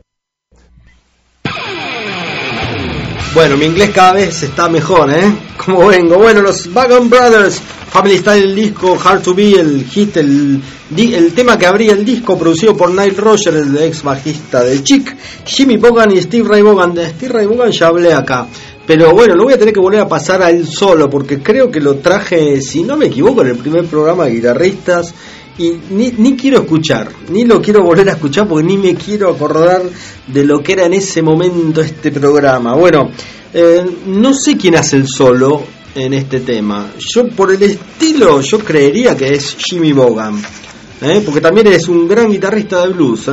Bueno, mi inglés cada vez está mejor, ¿eh? Como vengo. Bueno, los Vaughan Brothers, Family Style, el disco Hard to Be, el hit, el tema que abría el disco, producido por Nile Rodgers, el ex bajista de Chic, Jimmy Vaughan y Steve Ray Vaughan. De Steve Ray Vaughan ya hablé acá. Pero bueno, lo voy a tener que volver a pasar a él solo, porque creo que lo traje, si no me equivoco, en el primer programa de guitarristas. Y ni quiero escuchar, ni lo quiero volver a escuchar, porque ni me quiero acordar de lo que era en ese momento este programa. Bueno, no sé quién hace el solo en este tema. Yo, por el estilo, yo creería que es Jimmy Vaughan, porque también es un gran guitarrista de blues,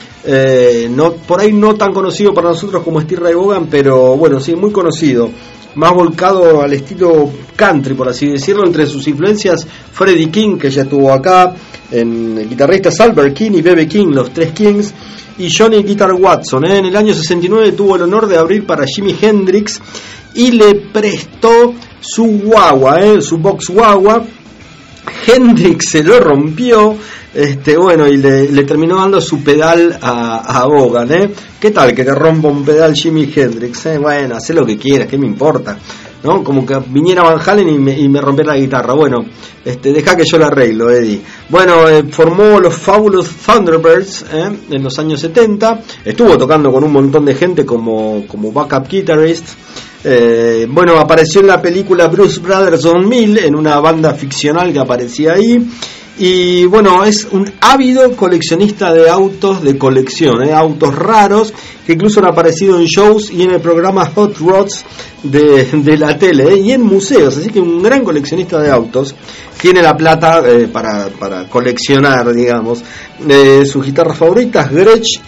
no, por ahí no tan conocido para nosotros como Steve Ray Vaughan, pero bueno, sí, muy conocido, más volcado al estilo country, por así decirlo. Entre sus influencias, Freddie King, que ya estuvo acá, en guitarristas Albert King y B.B. King, los tres Kings, y Johnny Guitar Watson. En el año 69 tuvo el honor de abrir para Jimi Hendrix y le prestó su guagua, su box guagua. Hendrix se lo rompió, bueno, y le terminó dando su pedal a Vaughan, ¿Qué tal que te rompa un pedal Jimi Hendrix? Bueno, haz lo que quieras, ¿qué me importa? ¿No? Como que viniera Van Halen y me rompiera la guitarra. Bueno, deja que yo la arreglo, Eddie. Bueno, formó los Fabulous Thunderbirds en los años 70. Estuvo tocando con un montón de gente como backup guitarist. Bueno, apareció en la película Bruce Brothers on Mill, en una banda ficcional que aparecía ahí. Y bueno, es un ávido coleccionista de autos de colección, autos raros, que incluso han aparecido en shows y en el programa Hot Rods de la tele, y en museos. Así que un gran coleccionista de autos. Tiene la plata para coleccionar, digamos. Sus guitarras favoritas, Gretsch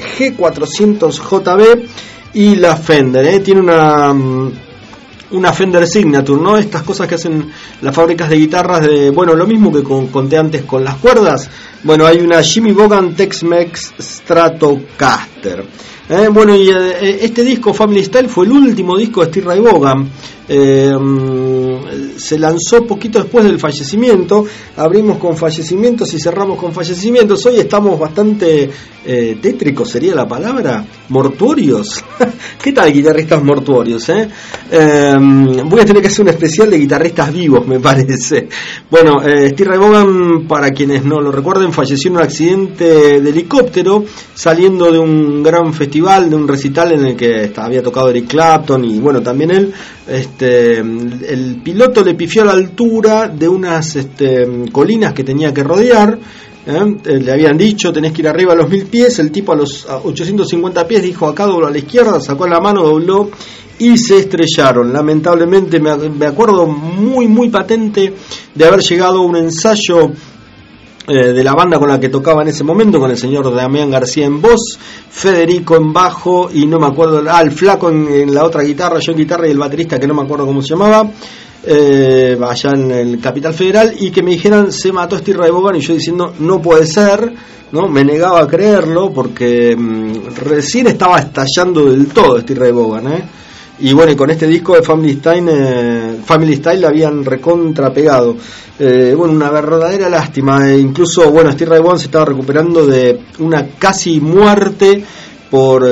G400JB y la Fender. Tiene una Fender Signature, ¿no? Estas cosas que hacen las fábricas de guitarras, bueno, lo mismo que conté antes con las cuerdas. Bueno, hay una Jimmy Vaughan Tex-Mex Stratocaster. Bueno, y este disco, Family Style, fue el último disco de Steve Ray Vaughan. Se lanzó poquito después del fallecimiento. Abrimos con fallecimientos y cerramos con fallecimientos. Hoy estamos bastante tétricos, sería la palabra, mortuorios. ¿Qué tal, guitarristas mortuorios? Voy a tener que hacer un especial de guitarristas vivos, me parece. Bueno, Steve Ray Vaughan, para quienes no lo recuerden, falleció en un accidente de helicóptero saliendo de un gran festival, de un recital en el que había tocado Eric Clapton y bueno, también él. El piloto le pifió a la altura de unas colinas que tenía que rodear. Le habían dicho, tenés que ir arriba a los 1000 pies. El tipo a los 850 pies dijo, acá doblo a la izquierda, sacó la mano, dobló y se estrellaron. Lamentablemente me acuerdo muy muy patente de haber llegado a un ensayo de la banda con la que tocaba en ese momento, con el señor Damián García en voz, Federico en bajo y no me acuerdo, el flaco en la otra guitarra, yo en guitarra y el baterista que no me acuerdo cómo se llamaba, allá en el Capital Federal, y que me dijeran se mató Steve Ray Vaughan, y yo diciendo no puede ser, ¿no? Me negaba a creerlo porque recién estaba estallando del todo Steve Ray Vaughan, Y bueno, y con este disco de Family Style habían recontrapegado. Bueno, una verdadera lástima. Incluso, bueno, Steve Ray Vaughan se estaba recuperando de una casi muerte por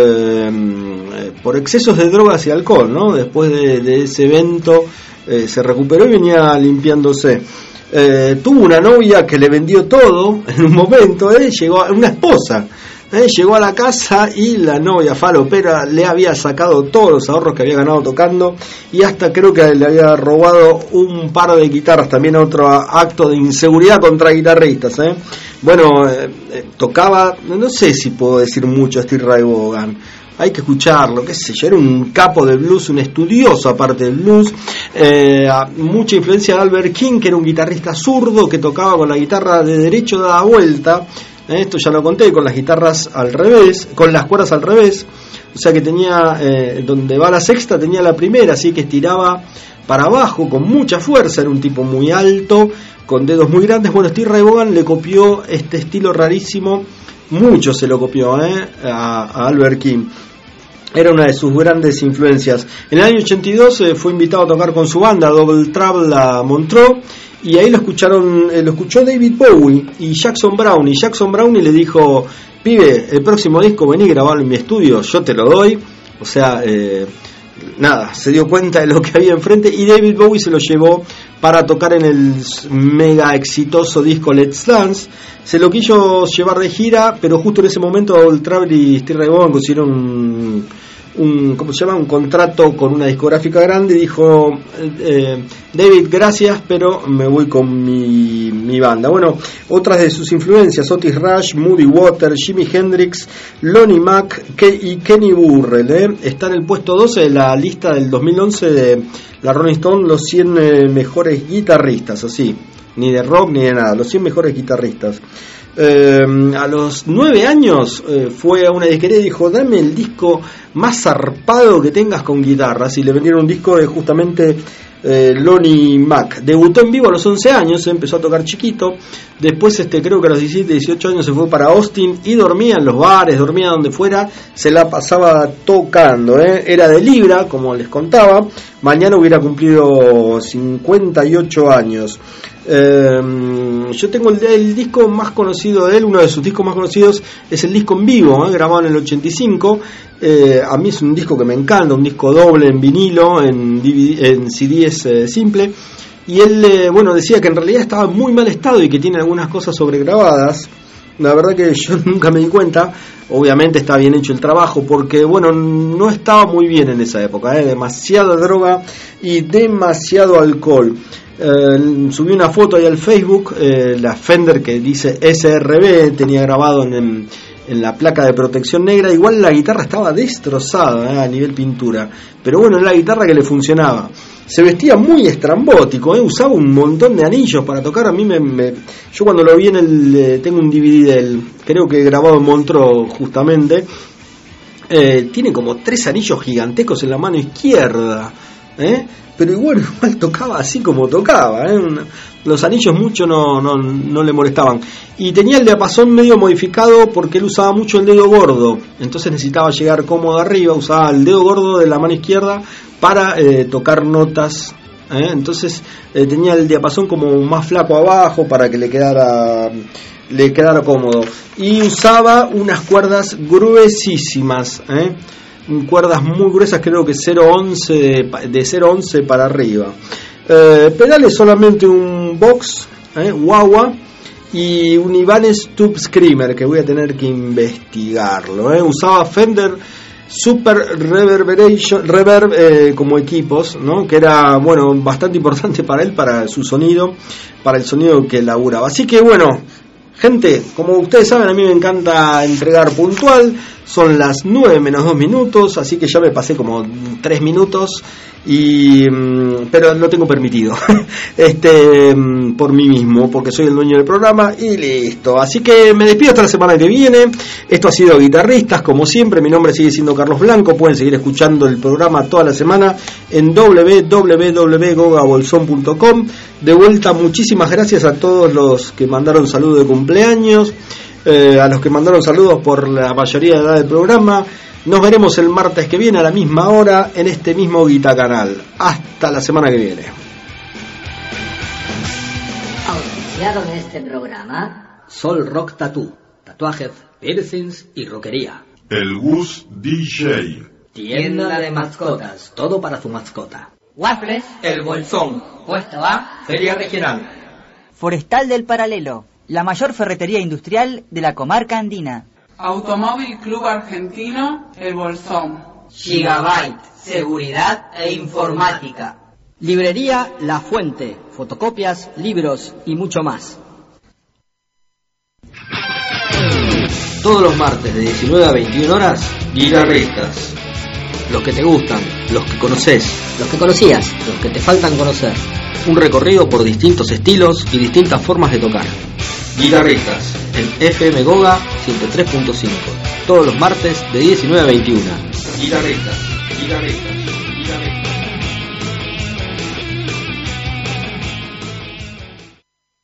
excesos de drogas y alcohol, ¿no? Después de ese evento se recuperó y venía limpiándose. Tuvo una novia que le vendió todo en un momento, llegó una esposa. Llegó a la casa y la novia falopera le había sacado todos los ahorros que había ganado tocando y hasta creo que le había robado un par de guitarras, también otro acto de inseguridad contra guitarristas. Bueno, tocaba, no sé si puedo decir mucho a Steve Ray Vaughan, hay que escucharlo, qué sé yo, era un capo del blues, un estudioso aparte del blues, mucha influencia de Albert King, que era un guitarrista zurdo que tocaba con la guitarra de derecho dada vuelta. Esto ya lo conté, con las guitarras al revés, con las cuerdas al revés. o sea que tenía, donde va la sexta tenía la primera, así que estiraba para abajo con mucha fuerza, era un tipo muy alto, con dedos muy grandes. Bueno, Steve Ray Vaughan le copió este estilo rarísimo, mucho se lo copió a Albert King. Era una de sus grandes influencias. En el año 82 fue invitado a tocar con su banda Double Trouble a Montreux, y ahí lo escuchó David Bowie y Jackson Browne, y Jackson Browne le dijo: pibe, el próximo disco vení a grabarlo en mi estudio, yo te lo doy. O sea, nada, se dio cuenta de lo que había enfrente, y David Bowie se lo llevó para tocar en el mega exitoso disco Let's Dance. Se lo quiso llevar de gira, pero justo en ese momento Double Trouble y Steve Ray Vaughan consiguieron ¿cómo se llama? Un contrato con una discográfica grande, y dijo: David, gracias, pero me voy con mi banda. Bueno, otras de sus influencias: Otis Rush, Muddy Waters, Jimi Hendrix, Lonnie Mack y Kenny Burrell. Está en el puesto 12 de la lista del 2011 de la Rolling Stone, los 100 mejores guitarristas, así, ni de rock ni de nada, los 100 mejores guitarristas. A los 9 años fue a una disquería y dijo: dame el disco más zarpado que tengas con guitarras, y le vendieron un disco de justamente Lonnie Mack. Debutó en vivo a los 11 años, empezó a tocar chiquito. Después creo que a los 17, 18 años se fue para Austin y dormía en los bares, dormía donde fuera, se la pasaba tocando. Era de Libra, como les contaba. Mañana hubiera cumplido 58 años. Yo tengo el disco más conocido de él, uno de sus discos más conocidos es el disco en vivo, grabado en el 85. A mí es un disco que me encanta, un disco doble en vinilo, en CDs simple. Y él, decía que en realidad estaba en muy mal estado y que tiene algunas cosas sobregrabadas. La verdad que yo nunca me di cuenta. Obviamente está bien hecho el trabajo, porque no estaba muy bien en esa época, demasiada droga y demasiado alcohol. Subí una foto ahí al Facebook, la Fender que dice SRB, tenía grabado en la placa de protección negra. Igual la guitarra estaba destrozada a nivel pintura, pero era la guitarra que le funcionaba. Se vestía muy estrambótico, usaba un montón de anillos para tocar. A mí yo cuando lo vi tengo un DVD de él, creo que grabado en Montreux justamente, tiene como 3 anillos gigantescos en la mano izquierda, pero igual tocaba así como tocaba, los anillos mucho no le molestaban, y tenía el diapasón medio modificado porque él usaba mucho el dedo gordo, entonces necesitaba llegar cómodo arriba, usaba el dedo gordo de la mano izquierda para tocar notas, entonces tenía el diapasón como más flaco abajo para que le quedara cómodo, y usaba unas cuerdas gruesísimas, cuerdas muy gruesas, creo que 0.11 para arriba. Pedales solamente un Vox, Wawa, y un Ibanez Tube Screamer, que voy a tener que investigarlo. Usaba Fender Super Reverb como equipos, que era bastante importante para él, para su sonido, para el sonido que laburaba. Así que gente, como ustedes saben, a mí me encanta entregar puntual. Son las 9 menos 2 minutos, así que ya me pasé como 3 minutos, pero lo tengo permitido por mí mismo, porque soy el dueño del programa, y listo. Así que me despido hasta la semana que viene. Esto ha sido Guitarristas, como siempre. Mi nombre sigue siendo Carlos Blanco. Pueden seguir escuchando el programa toda la semana en www.gogabolson.com. De vuelta, muchísimas gracias a todos los que mandaron saludos de cumpleaños, a los que mandaron saludos por la mayoría de edad del programa. Nos veremos el martes que viene a la misma hora en este mismo Guitacanal. Hasta la semana que viene. Auspiciaron este programa Sol Rock Tattoo, tatuajes, piercings y rockería. El Gus DJ. Tienda de mascotas, todo para su mascota. Waffles, El Bolsón. puesto A. Feria Regional. Forestal del Paralelo, la mayor ferretería industrial de la comarca andina. Automóvil Club Argentino, El Bolsón. Gigabyte, seguridad e informática. Librería La Fuente, fotocopias, libros y mucho más. Todos los martes de 19 a 21 horas, Guitarristas. Los que te gustan, los que conoces, los que conocías, los que te faltan conocer. Un recorrido por distintos estilos y distintas formas de tocar. Guitarristas, en FM Goga 103.5. Todos los martes de 19 a 21. Guitarristas.